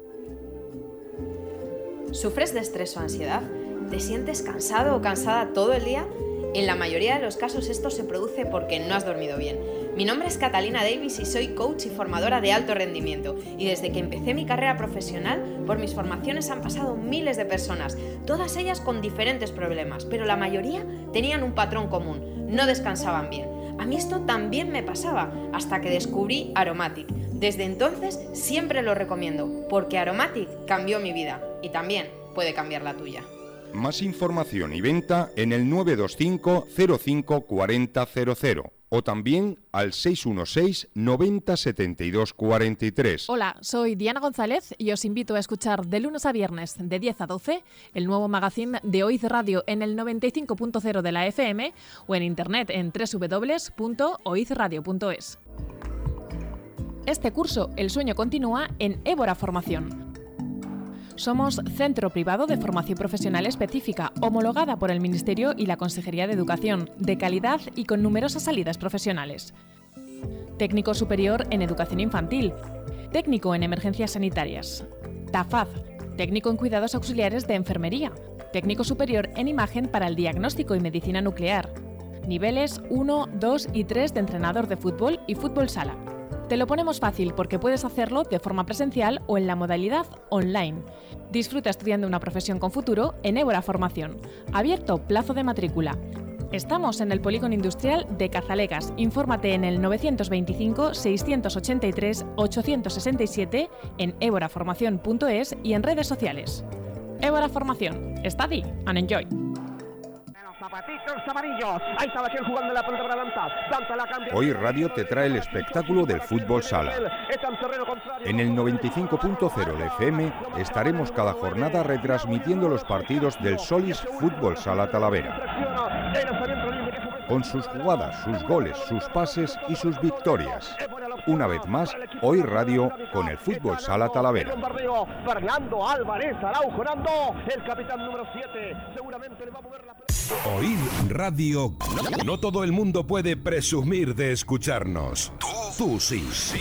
¿Sufres de estrés o ansiedad? ¿Te sientes cansado o cansada todo el día? En la mayoría de los casos esto se produce porque no has dormido bien. Mi nombre es Catalina Davis y soy coach y formadora de alto rendimiento. Y desde que empecé mi carrera profesional, por mis formaciones han pasado miles de personas, todas ellas con diferentes problemas, pero la mayoría tenían un patrón común: no descansaban bien. A mí esto también me pasaba, hasta que descubrí Aromatic. Desde entonces siempre lo recomiendo, porque Aromatic cambió mi vida y también puede cambiar la tuya. Más información y venta en el nueve dos cinco cero cinco cuatro cero cero cero o también al seis uno seis noventa setenta y dos cuarenta y tres. Hola, soy Diana González y os invito a escuchar de lunes a viernes de diez a doce el nuevo magazine de O I D Radio en el noventa y cinco punto cero de la F M o en internet en doble u doble u doble u punto oidradio punto es. Este curso, El sueño continúa, en Évora Formación. Somos centro privado de formación profesional específica, homologada por el Ministerio y la Consejería de Educación, de calidad y con numerosas salidas profesionales. Técnico superior en educación infantil, técnico en emergencias sanitarias, TAFAD, técnico en cuidados auxiliares de enfermería, técnico superior en imagen para el diagnóstico y medicina nuclear, niveles uno, dos y tres de entrenador de fútbol y fútbol sala. Te lo ponemos fácil porque puedes hacerlo de forma presencial o en la modalidad online. Disfruta estudiando una profesión con futuro en Évora Formación. Abierto plazo de matrícula. Estamos en el Polígono Industrial de Cazalegas. Infórmate en el nueve dos cinco, seis ocho tres, ocho seis siete, en évora formación punto es y en redes sociales. Évora Formación. Study and enjoy. Hoy Radio te trae el espectáculo del fútbol sala. En el noventa y cinco punto cero de F M estaremos cada jornada retransmitiendo los partidos del Solis Fútbol Sala Talavera. Con sus jugadas, sus goles, sus pases y sus victorias. Una vez más, Hoy Radio con el Fútbol Sala Talavera. Fernando Álvarez Araujo, el capitán número siete, seguramente le va a mover la pelota. O I D Radio. No todo el mundo puede presumir de escucharnos. Tú, tú sí. sí.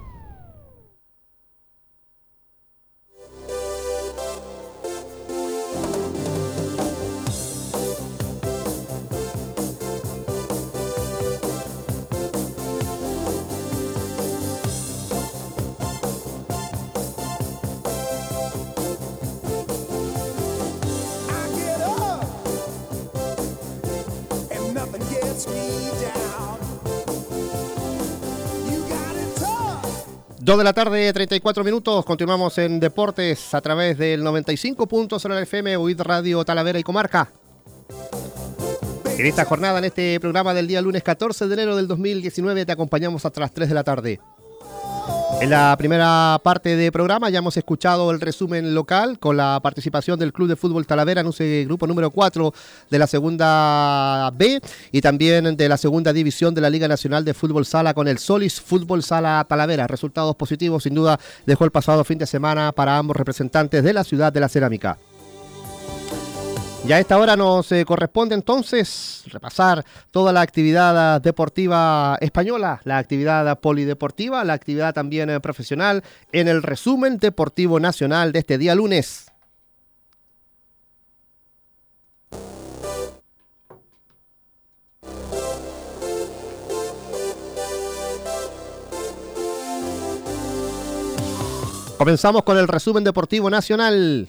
dos de la tarde, treinta y cuatro minutos. Continuamos en Deportes a través del noventa y cinco punto cero F M, O I D Radio Talavera y Comarca. En esta jornada, en este programa del día lunes catorce de enero del dos mil diecinueve, te acompañamos hasta las tres de la tarde. En la primera parte del programa ya hemos escuchado el resumen local con la participación del Club de Fútbol Talavera en ese grupo número cuatro de la segunda B y también de la segunda división de la Liga Nacional de Fútbol Sala con el Solis Fútbol Sala Talavera. Resultados positivos sin duda dejó el pasado fin de semana para ambos representantes de la ciudad de la cerámica. Y a esta hora nos eh, corresponde entonces repasar toda la actividad deportiva española, la actividad polideportiva, la actividad también eh, profesional en el resumen deportivo nacional de este día lunes. Comenzamos con el resumen deportivo nacional.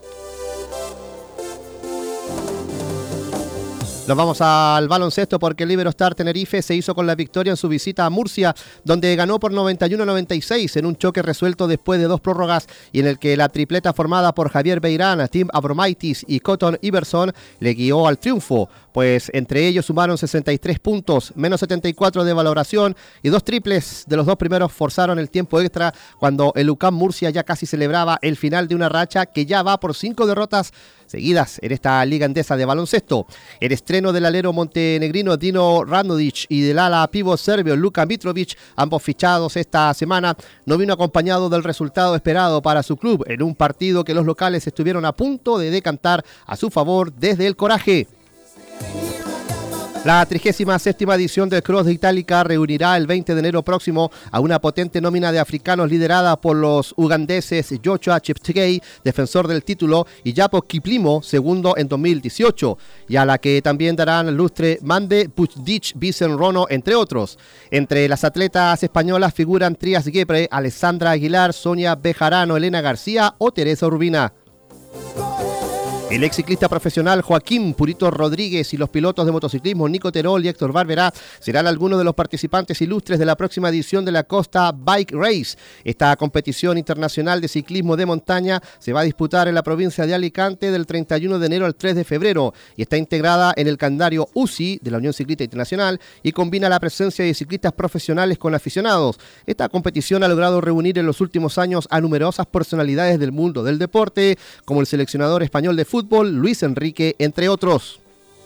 Nos vamos al baloncesto porque el Iberostar Tenerife se hizo con la victoria en su visita a Murcia, donde ganó por noventa y uno a noventa y seis en un choque resuelto después de dos prórrogas y en el que la tripleta formada por Javier Beirán, Tim Abromaitis y Cotton Iverson le guió al triunfo, pues entre ellos sumaron sesenta y tres puntos, menos setenta y cuatro de valoración y dos triples de los dos primeros forzaron el tiempo extra cuando el U C A M Murcia ya casi celebraba el final de una racha que ya va por cinco derrotas seguidas en esta Liga Endesa de baloncesto. El estreno del alero montenegrino Dino Radonjic y del ala pívot serbio Luka Mitrovic, ambos fichados esta semana, no vino acompañado del resultado esperado para su club en un partido que los locales estuvieron a punto de decantar a su favor desde el coraje. La trigésima séptima edición del Cross de Itálica reunirá el veinte de enero próximo a una potente nómina de africanos liderada por los ugandeses Joshua Cheptegei, defensor del título, y Japo Kiplimo, segundo en dos mil dieciocho, y a la que también darán lustre Mande Pucdic, Vicen Rono, entre otros. Entre las atletas españolas figuran Trias Guebre, Alessandra Aguilar, Sonia Bejarano, Elena García o Teresa Urbina. El ex ciclista profesional Joaquín Purito Rodríguez y los pilotos de motociclismo Nico Terol y Héctor Barberá serán algunos de los participantes ilustres de la próxima edición de la Costa Bike Race. Esta competición internacional de ciclismo de montaña se va a disputar en la provincia de Alicante del treinta y uno de enero al tres de febrero y está integrada en el calendario U C I de la Unión Ciclista Internacional y combina la presencia de ciclistas profesionales con aficionados. Esta competición ha logrado reunir en los últimos años a numerosas personalidades del mundo del deporte, como el seleccionador español de fútbol Fútbol, Luis Enrique, entre otros.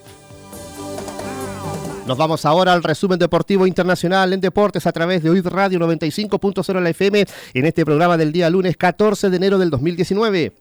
Nos vamos ahora al resumen deportivo internacional en deportes a través de O I D Radio noventa y cinco punto cero la F M en este programa del día lunes catorce de enero del dos mil diecinueve.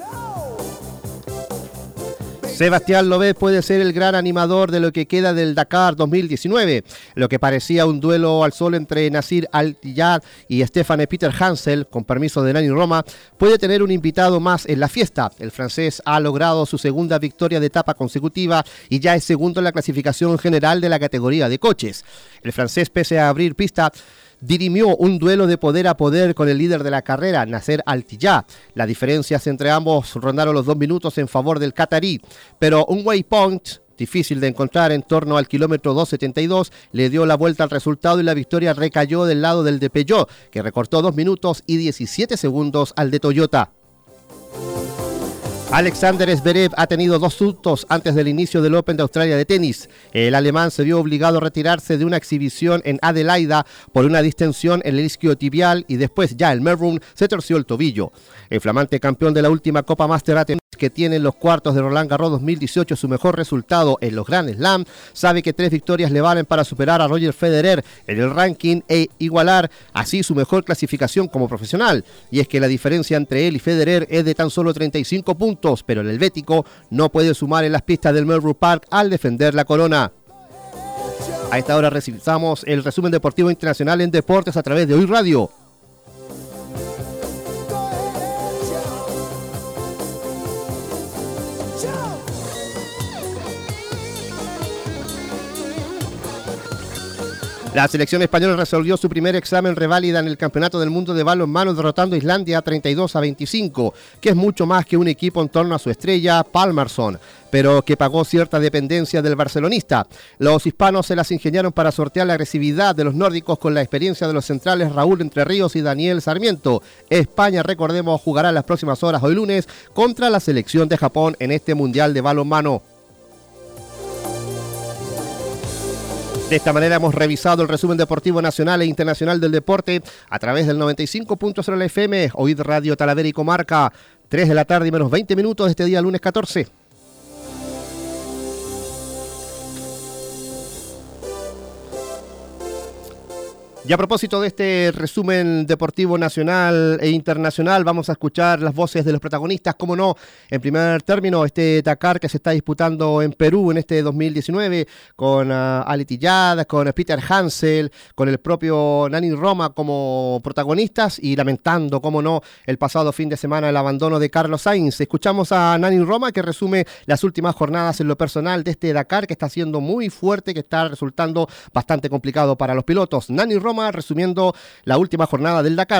Sebastián Loebet puede ser el gran animador de lo que queda del Dakar dos mil diecinueve. Lo que parecía un duelo al sol entre Nasir Al-Tiyad y Stéphane Peter Hansel, con permiso de Nani Roma, puede tener un invitado más en la fiesta. El francés ha logrado su segunda victoria de etapa consecutiva y ya es segundo en la clasificación general de la categoría de coches. El francés, pese a abrir pista, dirimió un duelo de poder a poder con el líder de la carrera, Nasser Al-Tiyad. Las diferencias entre ambos rondaron los dos minutos en favor del catarí, pero un waypoint difícil de encontrar en torno al kilómetro dos setenta y dos le dio la vuelta al resultado y la victoria recayó del lado del de Peugeot, que recortó dos minutos y diecisiete segundos al de Toyota. Alexander Zverev ha tenido dos sustos antes del inicio del Open de Australia de tenis. El alemán se vio obligado a retirarse de una exhibición en Adelaida por una distensión en el isquiotibial y después ya el Melbourne se torció el tobillo. El flamante campeón de la última Copa Master A T P, que tiene en los cuartos de Roland Garros dos mil dieciocho su mejor resultado en los Grand Slam, sabe que tres victorias le valen para superar a Roger Federer en el ranking e igualar así su mejor clasificación como profesional. Y es que la diferencia entre él y Federer es de tan solo treinta y cinco puntos, pero el helvético no puede sumar en las pistas del Melbourne Park al defender la corona. A esta hora recibimos el resumen deportivo internacional en deportes a través de O I Radio. La selección española resolvió su primer examen reválida en el Campeonato del Mundo de Balonmano derrotando a Islandia treinta y dos a veinticinco, que es mucho más que un equipo en torno a su estrella Palmarsson, pero que pagó cierta dependencia del barcelonista. Los hispanos se las ingeniaron para sortear la agresividad de los nórdicos con la experiencia de los centrales Raúl Entre Ríos y Daniel Sarmiento. España, recordemos, jugará las próximas horas hoy lunes contra la selección de Japón en este Mundial de Balonmano. De esta manera hemos revisado el resumen deportivo nacional e internacional del deporte a través del noventa y cinco punto cero F M, O I D Radio Talavera y Comarca, tres de la tarde y menos veinte minutos de este día lunes catorce. Y a propósito de este resumen deportivo nacional e internacional, vamos a escuchar las voces de los protagonistas, como no, en primer término, este Dakar que se está disputando en Perú en este dos mil diecinueve, con uh, Al-Tiyad, con Peter Hansel, con el propio Nani Roma como protagonistas y lamentando, como no, el pasado fin de semana el abandono de Carlos Sainz. Escuchamos a Nani Roma que resume las últimas jornadas en lo personal de este Dakar que está siendo muy fuerte, que está resultando bastante complicado para los pilotos. Nani Roma resumiendo la última jornada del Dakar.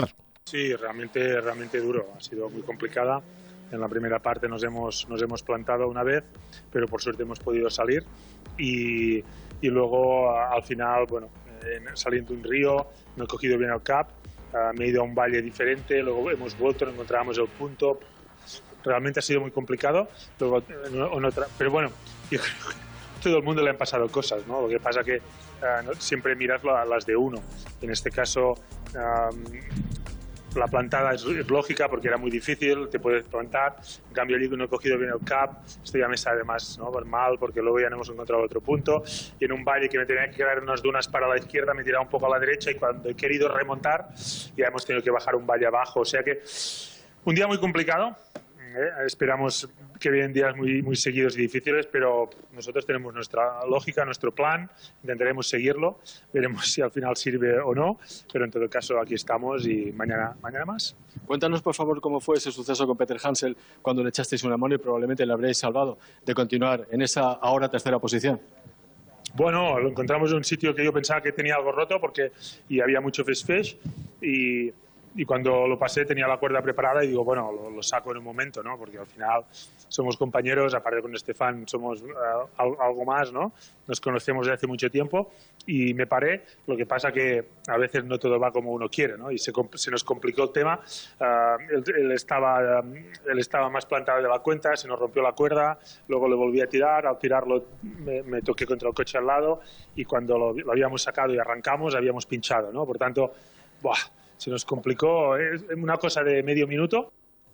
Sí, realmente, realmente duro, ha sido muy complicada. En la primera parte nos hemos, nos hemos plantado una vez, pero por suerte hemos podido salir y, y luego al final, bueno, eh, saliendo de un río, no he cogido bien el cap, uh, me he ido a un valle diferente, luego hemos vuelto, no encontrábamos el punto. Realmente ha sido muy complicado, luego, en, en otra, pero bueno, yo creo que a todo el mundo le han pasado cosas, ¿no? Lo que pasa que uh, no, siempre miras a las de uno. En este caso, um, la plantada es, es lógica porque era muy difícil, te puedes plantar. En cambio, yo no he cogido bien el cap, esto ya me sabe más, ¿no? mal, porque luego ya no hemos encontrado otro punto. Y en un valle que me tenía que quedar unas dunas para la izquierda, me he tirado un poco a la derecha y cuando he querido remontar, ya hemos tenido que bajar un valle abajo. O sea que un día muy complicado. ¿eh? Esperamos que vienen días muy, muy seguidos y difíciles, pero nosotros tenemos nuestra lógica, nuestro plan, intentaremos seguirlo, veremos si al final sirve o no, pero en todo caso aquí estamos y mañana, mañana más. Cuéntanos por favor cómo fue ese suceso con Peter Hansel cuando le echasteis una mano y probablemente le habréis salvado de continuar en esa ahora tercera posición. Bueno, lo encontramos en un sitio que yo pensaba que tenía algo roto porque y había mucho fish y... Y cuando lo pasé tenía la cuerda preparada y digo, bueno, lo, lo saco en un momento, ¿no? Porque al final somos compañeros, aparte con Estefan somos uh, algo más, ¿no? Nos conocemos desde hace mucho tiempo y me paré. Lo que pasa que a veces no todo va como uno quiere, ¿no? Y se, se nos complicó el tema. Uh, él, él, estaba, um, él estaba más plantado de la cuenta, se nos rompió la cuerda, luego le volví a tirar. Al tirarlo me, me toqué contra el coche al lado y cuando lo, lo habíamos sacado y arrancamos habíamos pinchado, ¿no? Por tanto, ¡buah! Se nos complicó, es una cosa de medio minuto.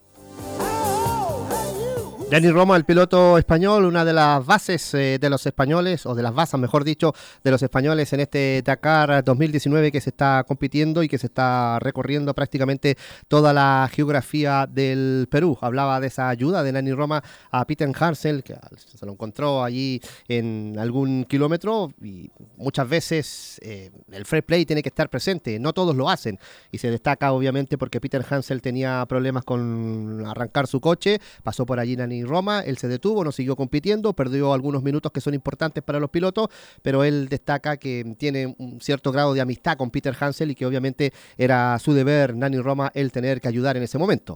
Dani Roma, el piloto español, una de las bases eh, de los españoles, o de las bases, mejor dicho, de los españoles en este Dakar dos mil diecinueve que se está compitiendo y que se está recorriendo prácticamente toda la geografía del Perú. Hablaba de esa ayuda de Dani Roma a Peter Hansel, que se lo encontró allí en algún kilómetro y muchas veces eh, el fair play tiene que estar presente, no todos lo hacen y se destaca obviamente porque Peter Hansel tenía problemas con arrancar su coche, pasó por allí Dani Roma, él se detuvo, no siguió compitiendo, perdió algunos minutos que son importantes para los pilotos, pero él destaca que tiene un cierto grado de amistad con Peter Hansel y que obviamente era su deber, Dani Roma, el tener que ayudar en ese momento.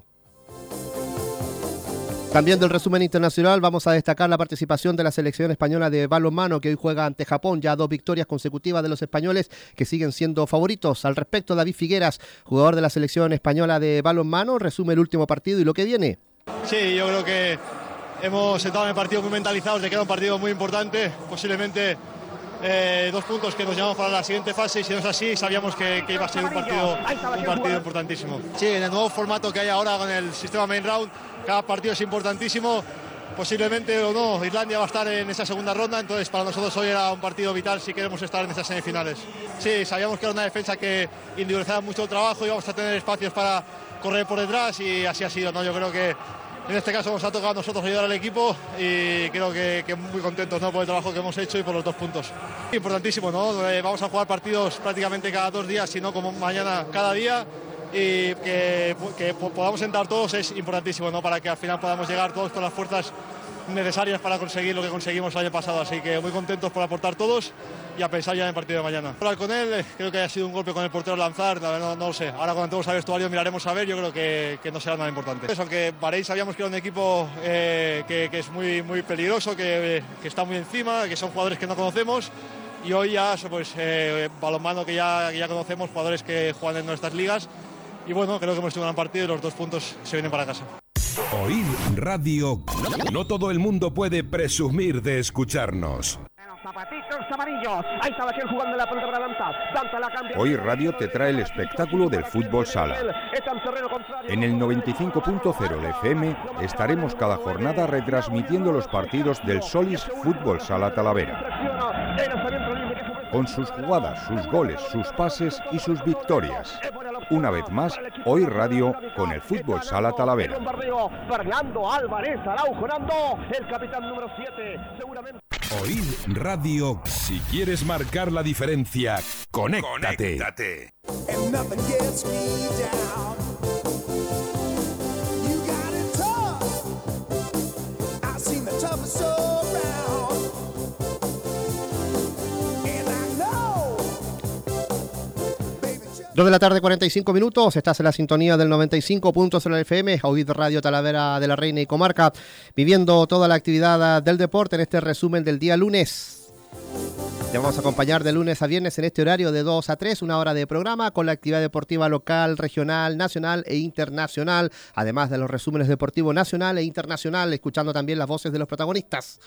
También del resumen internacional vamos a destacar la participación de la selección española de balonmano que hoy juega ante Japón, ya dos victorias consecutivas de los españoles que siguen siendo favoritos. Al respecto, David Figueras, jugador de la selección española de balonmano, resume el último partido y lo que viene. Sí, yo creo que hemos entrado en el partido muy mentalizados de que era un partido muy importante, posiblemente eh, dos puntos que nos llevamos para la siguiente fase y si no es así sabíamos que, que iba a ser un partido, un partido importantísimo. Sí, en el nuevo formato que hay ahora con el sistema main round, cada partido es importantísimo, posiblemente o no, Islandia va a estar en esa segunda ronda, entonces para nosotros hoy era un partido vital si queremos estar en esas semifinales. Sí, sabíamos que era una defensa que individualizaba mucho el trabajo, íbamos a tener espacios para correr por detrás y así ha sido, ¿no? Yo creo que en este caso nos ha tocado a nosotros ayudar al equipo y creo que, que muy contentos, ¿no? Por el trabajo que hemos hecho y por los dos puntos. Importantísimo, ¿no? Eh, vamos a jugar partidos prácticamente cada dos días, si no como mañana cada día y que, que podamos entrar todos es importantísimo, ¿no? Para que al final podamos llegar todos con las fuerzas necesarias para conseguir lo que conseguimos el año pasado, así que muy contentos por aportar todos y a pensar ya en el partido de mañana. Hablar con él, creo que haya sido un golpe con el portero lanzar, no, no, no lo sé, ahora cuando entremos al vestuario miraremos a ver, yo creo que, que no será nada importante. Pues aunque Bahrein sabíamos que era un equipo eh, que, que es muy, muy peligroso, que, que está muy encima, que son jugadores que no conocemos y hoy ya pues eh, balonmano que ya, que ya conocemos, jugadores que juegan en nuestras ligas y bueno, creo que hemos hecho un gran partido y los dos puntos se vienen para casa. Oír Radio. No todo el mundo puede presumir de escucharnos. Hoy Radio te trae el espectáculo del fútbol sala. En el noventa y cinco punto cero de F M estaremos cada jornada retransmitiendo los partidos del Solis Fútbol Sala Talavera. Con sus jugadas, sus goles, sus pases y sus victorias. Una vez más, Hoy Radio con el Fútbol Sala Talavera. Fernando Álvarez Araujo, el capitán número siete, seguramente. Oír Radio. Si quieres marcar la diferencia, conéctate. Conéctate. dos de la tarde, cuarenta y cinco minutos, estás en la sintonía del noventa y cinco punto cero F M, Oíd Radio Talavera de la Reina y Comarca, viviendo toda la actividad del deporte en este resumen del día lunes. Te vamos a acompañar de lunes a viernes en este horario de dos a tres, una hora de programa con la actividad deportiva local, regional, nacional e internacional, además de los resúmenes deportivos nacional e internacional, escuchando también las voces de los protagonistas.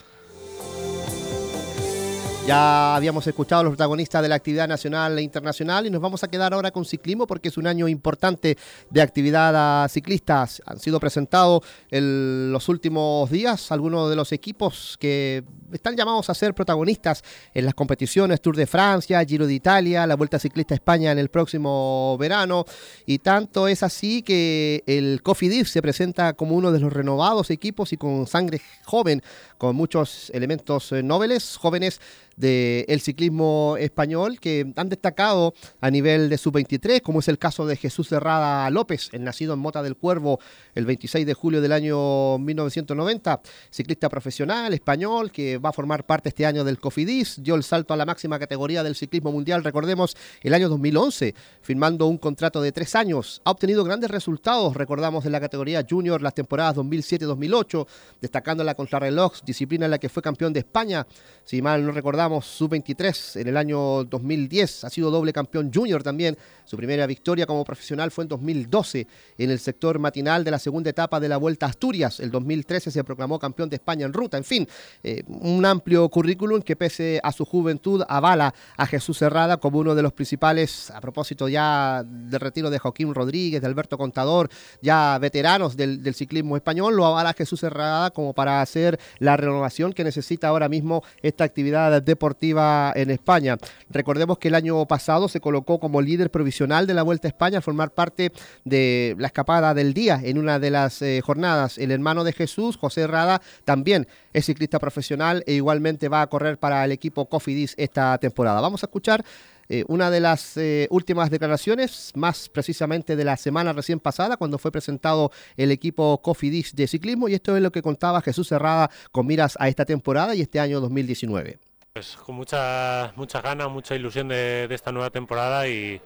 Ya habíamos escuchado a los protagonistas de la actividad nacional e internacional y nos vamos a quedar ahora con ciclismo porque es un año importante de actividad a ciclistas. Han sido presentados en los últimos días algunos de los equipos que están llamados a ser protagonistas en las competiciones Tour de Francia, Giro de Italia, la Vuelta Ciclista a España en el próximo verano, y tanto es así que el Cofidis se presenta como uno de los renovados equipos y con sangre joven, con muchos elementos nobles, jóvenes del ciclismo español que han destacado a nivel de sub veintitrés, como es el caso de Jesús Cerrada López, el nacido en Mota del Cuervo el veintiséis de julio del año mil novecientos noventa, ciclista profesional español que va a formar parte este año del Cofidis, dio el salto a la máxima categoría del ciclismo mundial, recordemos, el año dos mil once, firmando un contrato de tres años, ha obtenido grandes resultados, recordamos, en la categoría junior las temporadas dos mil siete dos mil ocho, destacando la contrarreloj, disciplina en la que fue campeón de España, si mal no recordamos, sub veintitrés en el año dos mil diez, ha sido doble campeón junior también, su primera victoria como profesional fue en dos mil doce en el sector matinal de la segunda etapa de la Vuelta a Asturias, el dos mil trece se proclamó campeón de España en ruta, en fin, eh, un amplio currículum que pese a su juventud avala a Jesús Cerrada como uno de los principales, a propósito ya del retiro de Joaquín Rodríguez, de Alberto Contador, ya veteranos del, del ciclismo español, lo avala a Jesús Cerrada como para hacer la renovación que necesita ahora mismo esta actividad deportiva en España. Recordemos que el año pasado se colocó como líder provisional de la Vuelta a España al formar parte de la escapada del día en una de las eh, jornadas. El hermano de Jesús, José Rada, también es ciclista profesional e igualmente va a correr para el equipo Cofidis esta temporada. Vamos a escuchar eh, una de las eh, últimas declaraciones, más precisamente de la semana recién pasada, cuando fue presentado el equipo Cofidis de ciclismo, y esto es lo que contaba Jesús Cerrada con miras a esta temporada y este año dos mil diecinueve. Pues con muchas mucha ganas, mucha ilusión de, de esta nueva temporada y,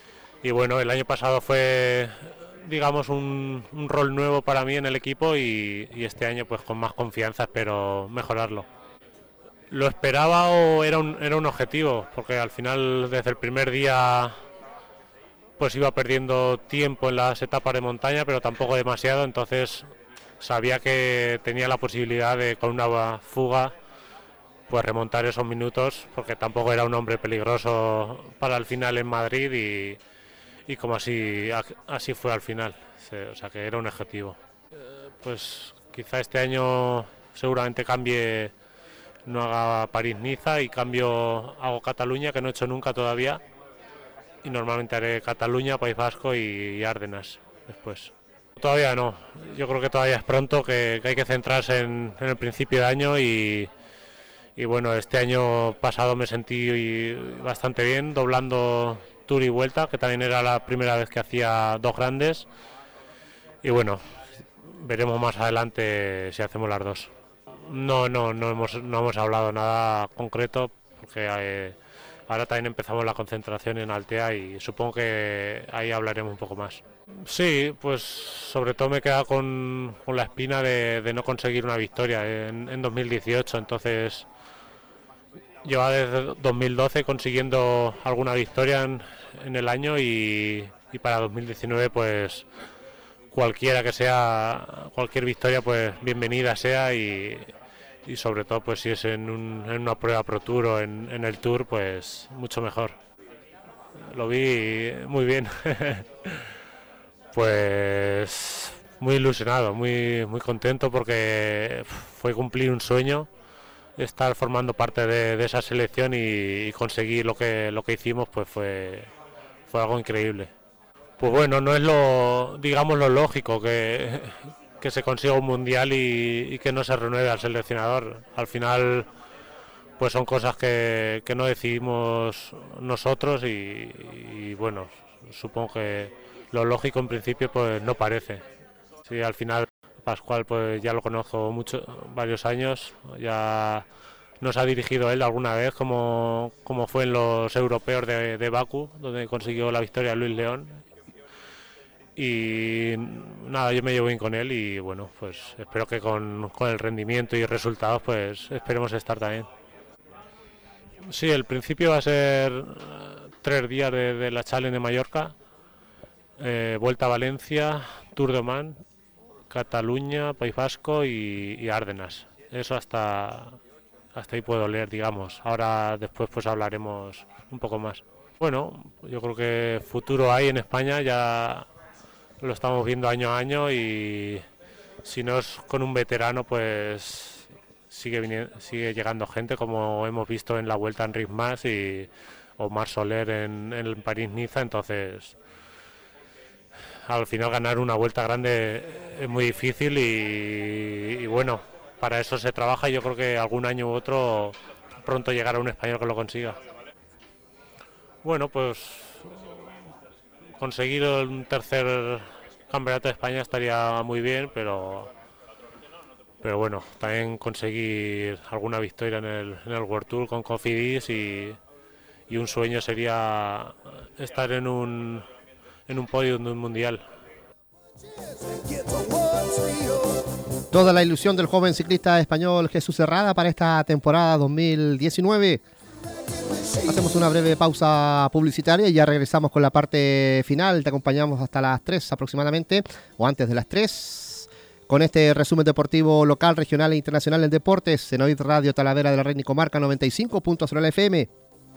y bueno, el año pasado fue, digamos, un, un rol nuevo para mí en el equipo y, y este año pues con más confianza espero mejorarlo. ¿Lo esperaba o era un, era un objetivo? Porque al final desde el primer día pues iba perdiendo tiempo en las etapas de montaña, pero tampoco demasiado, entonces sabía que tenía la posibilidad de con una fuga pues remontar esos minutos, porque tampoco era un hombre peligroso para el final en Madrid y, y como así así fue al final, o sea que era un objetivo. Pues quizá este año seguramente cambie, no haga París-Niza y cambio, hago Cataluña, que no he hecho nunca todavía, y normalmente haré Cataluña, País Vasco y, y Ardenas después. Todavía no, yo creo que todavía es pronto, que, que hay que centrarse en, en el principio de año y Y bueno, este año pasado me sentí bastante bien, doblando Tour y Vuelta, que también era la primera vez que hacía dos grandes. Y bueno, veremos más adelante si hacemos las dos. No, no, no hemos, no hemos hablado nada concreto, porque eh, ahora también empezamos la concentración en Altea y supongo que ahí hablaremos un poco más. Sí, pues sobre todo me he quedado con, con la espina de, de no conseguir una victoria en, en dos mil dieciocho, entonces lleva desde dos mil doce consiguiendo alguna victoria en, en el año y, y para dos mil diecinueve pues cualquiera que sea, cualquier victoria pues bienvenida sea y, y sobre todo pues si es en, un, en una prueba Pro Tour o en, en el Tour pues mucho mejor. Lo vi muy bien. Pues muy ilusionado, muy, muy contento porque fue cumplir un sueño, estar formando parte de, de esa selección y, y conseguir lo que lo que hicimos pues fue fue algo increíble. Pues bueno, no es lo digamos lo lógico que, que se consiga un mundial y, y que no se renueve al seleccionador. Al final pues son cosas que, que no decidimos nosotros y, y bueno, supongo que lo lógico en principio pues no parece. Sí, al final Pascual pues ya lo conozco mucho, varios años, ya nos ha dirigido él alguna vez, como, como fue en los europeos de, de Bakú, donde consiguió la victoria Luis León. Y nada, yo me llevo bien con él y bueno, pues espero que con, con el rendimiento y resultados pues esperemos estar también. Sí, el principio va a ser tres días de, de la Challenge de Mallorca, eh, Vuelta a Valencia, Tour de Oman, Cataluña, País Vasco y, y Ardenas. Eso hasta, hasta ahí puedo leer, digamos. Ahora después pues hablaremos un poco más. Bueno, yo creo que futuro hay en España, ya lo estamos viendo año a año y si no es con un veterano pues sigue viniendo, sigue llegando gente, como hemos visto en la Vuelta en Ritmas y Omar Soler en, en París-Niza. Entonces al final ganar una vuelta grande es muy difícil y, y bueno, para eso se trabaja y yo creo que algún año u otro pronto llegará un español que lo consiga. Bueno, pues conseguir un tercer campeonato de España estaría muy bien, pero pero bueno, también conseguir alguna victoria en el, en el World Tour con Cofidis y, y un sueño sería estar en un en un podio de un mundial. Toda la ilusión del joven ciclista español Jesús Herrada para esta temporada dos mil diecinueve. Hacemos una breve pausa publicitaria y ya regresamos con la parte final. Te acompañamos hasta las tres aproximadamente, o antes de las tres, con este resumen deportivo local, regional e internacional en deportes en Oíd Radio Talavera de la Reina y Comarca noventa y cinco punto cero F M.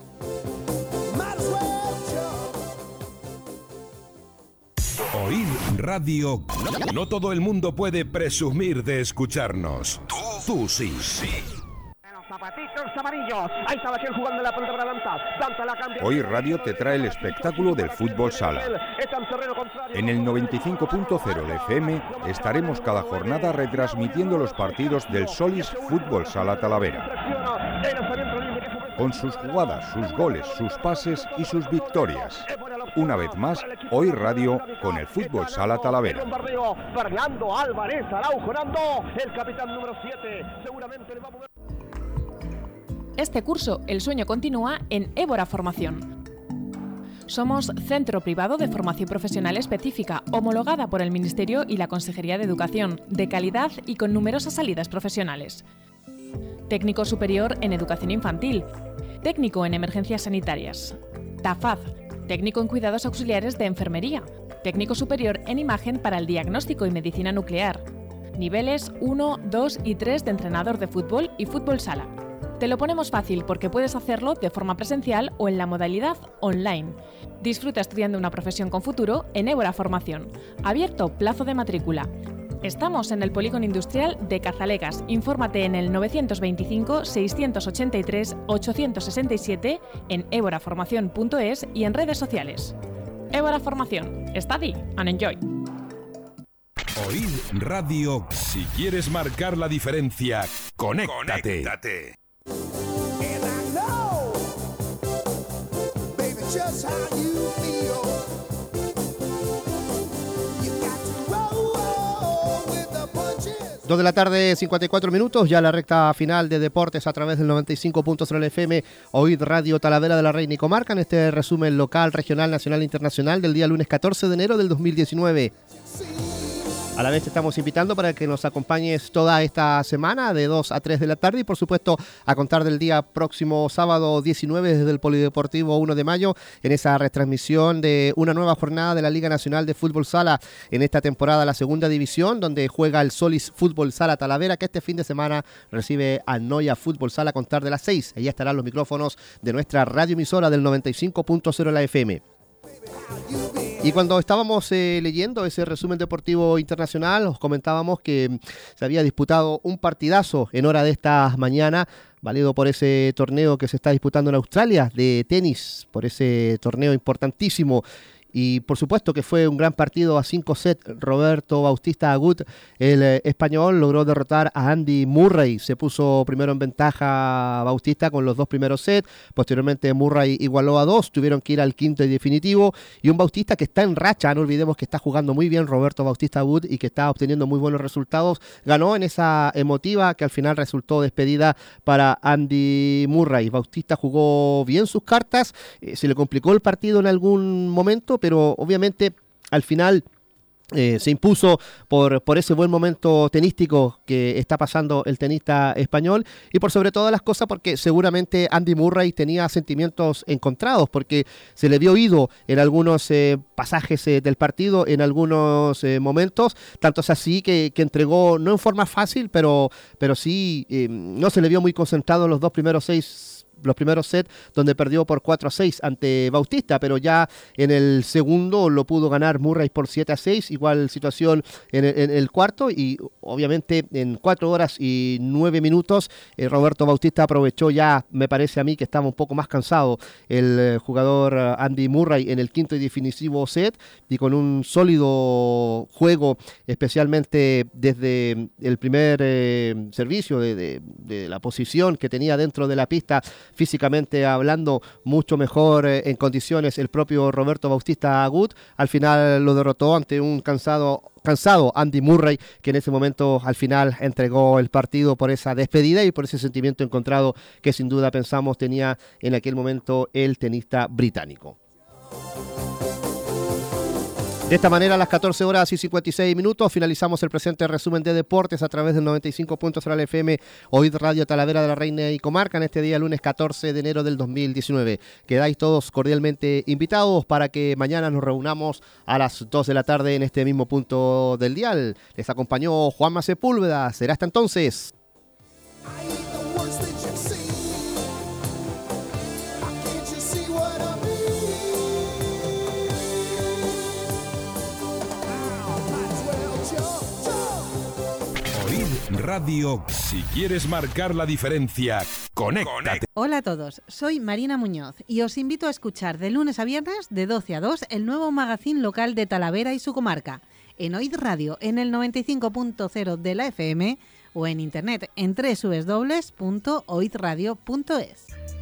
Oíd Radio. No todo el mundo puede presumir de escucharnos. Tú, tú sí. sí. Zapatitos amarillos. Ahí está Baquiel jugando la pelota para lanzar. Danza la cambia. Hoy Radio te trae el espectáculo del fútbol sala. En el noventa y cinco punto cero de F M estaremos cada jornada retransmitiendo los partidos del Solis Fútbol Sala Talavera. Con sus jugadas, sus goles, sus pases y sus victorias. Una vez más, Hoy Radio con el Fútbol Sala Talavera. Fernando Álvarez Araujo Nando, el capitán número siete. Seguramente le va a poder. Este curso, el sueño continúa en Évora Formación. Somos centro privado de formación profesional específica, homologada por el Ministerio y la Consejería de Educación, de calidad y con numerosas salidas profesionales. Técnico superior en educación infantil, técnico en emergencias sanitarias, TAFAD, técnico en cuidados auxiliares de enfermería, técnico superior en imagen para el diagnóstico y medicina nuclear, niveles uno, dos y tres de entrenador de fútbol y fútbol sala. Te lo ponemos fácil porque puedes hacerlo de forma presencial o en la modalidad online. Disfruta estudiando una profesión con futuro en Évora Formación. Abierto plazo de matrícula. Estamos en el Polígono Industrial de Cazalegas. Infórmate en el novecientos veinticinco, seiscientos ochenta y tres, ochocientos sesenta y siete, en évoraformación punto es y en redes sociales. Évora Formación. Study and enjoy. Oíd Radio. Si quieres marcar la diferencia, conéctate. conéctate. Dos de la tarde, cincuenta y cuatro minutos, ya la recta final de deportes a través del noventa y cinco punto cero F M, Oíd Radio Talavera de la Reina y Comarca, en este resumen local, regional, nacional e internacional del día lunes catorce de enero del dos mil diecinueve. A la vez te estamos invitando para que nos acompañes toda esta semana de dos a tres de la tarde y por supuesto a contar del día próximo sábado diecinueve desde el Polideportivo uno de mayo en esa retransmisión de una nueva jornada de la Liga Nacional de Fútbol Sala en esta temporada, la segunda división, donde juega el Solis Fútbol Sala Talavera, que este fin de semana recibe al Noia Fútbol Sala a contar de las seis. Allí estarán los micrófonos de nuestra radioemisora del noventa y cinco punto cero la F M. Y cuando estábamos eh, leyendo ese resumen deportivo internacional, os comentábamos que se había disputado un partidazo en hora de esta mañana, válido por ese torneo que se está disputando en Australia de tenis, por ese torneo importantísimo. y por supuesto que fue un gran partido a cinco sets. Roberto Bautista Agut, el eh, español, logró derrotar a Andy Murray. Se puso primero en ventaja Bautista con los dos primeros sets. Posteriormente Murray igualó a dos. Tuvieron que ir al quinto y definitivo. Y un Bautista que está en racha. No olvidemos que está jugando muy bien Roberto Bautista Agut y que está obteniendo muy buenos resultados. Ganó en esa emotiva que al final resultó despedida para Andy Murray. Bautista jugó bien sus cartas. Eh, se le complicó el partido en algún momento, pero obviamente al final eh, se impuso por, por ese buen momento tenístico que está pasando el tenista español, y por sobre todas las cosas porque seguramente Andy Murray tenía sentimientos encontrados, porque se le vio oído en algunos eh, pasajes eh, del partido, en algunos eh, momentos, tanto es así que, que entregó, no en forma fácil, pero, pero sí, eh, no se le vio muy concentrado en los dos primeros seis los primeros sets, donde perdió por cuatro a seis ante Bautista, pero ya en el segundo lo pudo ganar Murray por siete a seis, igual situación en el, en el cuarto, y obviamente en cuatro horas y nueve minutos eh, Roberto Bautista aprovechó ya, me parece a mí que estaba un poco más cansado el eh, jugador uh, Andy Murray en el quinto y definitivo set, y con un sólido juego, especialmente desde el primer eh, servicio de, de, de la posición que tenía dentro de la pista, físicamente hablando, mucho mejor eh, en condiciones el propio Roberto Bautista Agut. Al final lo derrotó ante un cansado cansado Andy Murray, que en ese momento al final entregó el partido por esa despedida y por ese sentimiento encontrado que sin duda pensamos tenía en aquel momento el tenista británico. De esta manera, a las catorce horas y cincuenta y seis minutos, finalizamos el presente resumen de deportes a través del noventa y cinco punto cero F M, Oíd Radio Talavera de la Reina y Comarca, en este día lunes catorce de enero del dos mil diecinueve. Quedáis todos cordialmente invitados para que mañana nos reunamos a las dos de la tarde en este mismo punto del dial. Les acompañó Juanma Sepúlveda. Será hasta entonces. Radio, si quieres marcar la diferencia, conéctate. Hola a todos, soy Marina Muñoz y os invito a escuchar de lunes a viernes de doce a dos el nuevo magazín local de Talavera y su comarca, en Oíd Radio en el noventa y cinco punto cero de la F M o en internet en doble u doble u doble u punto oid radio punto es.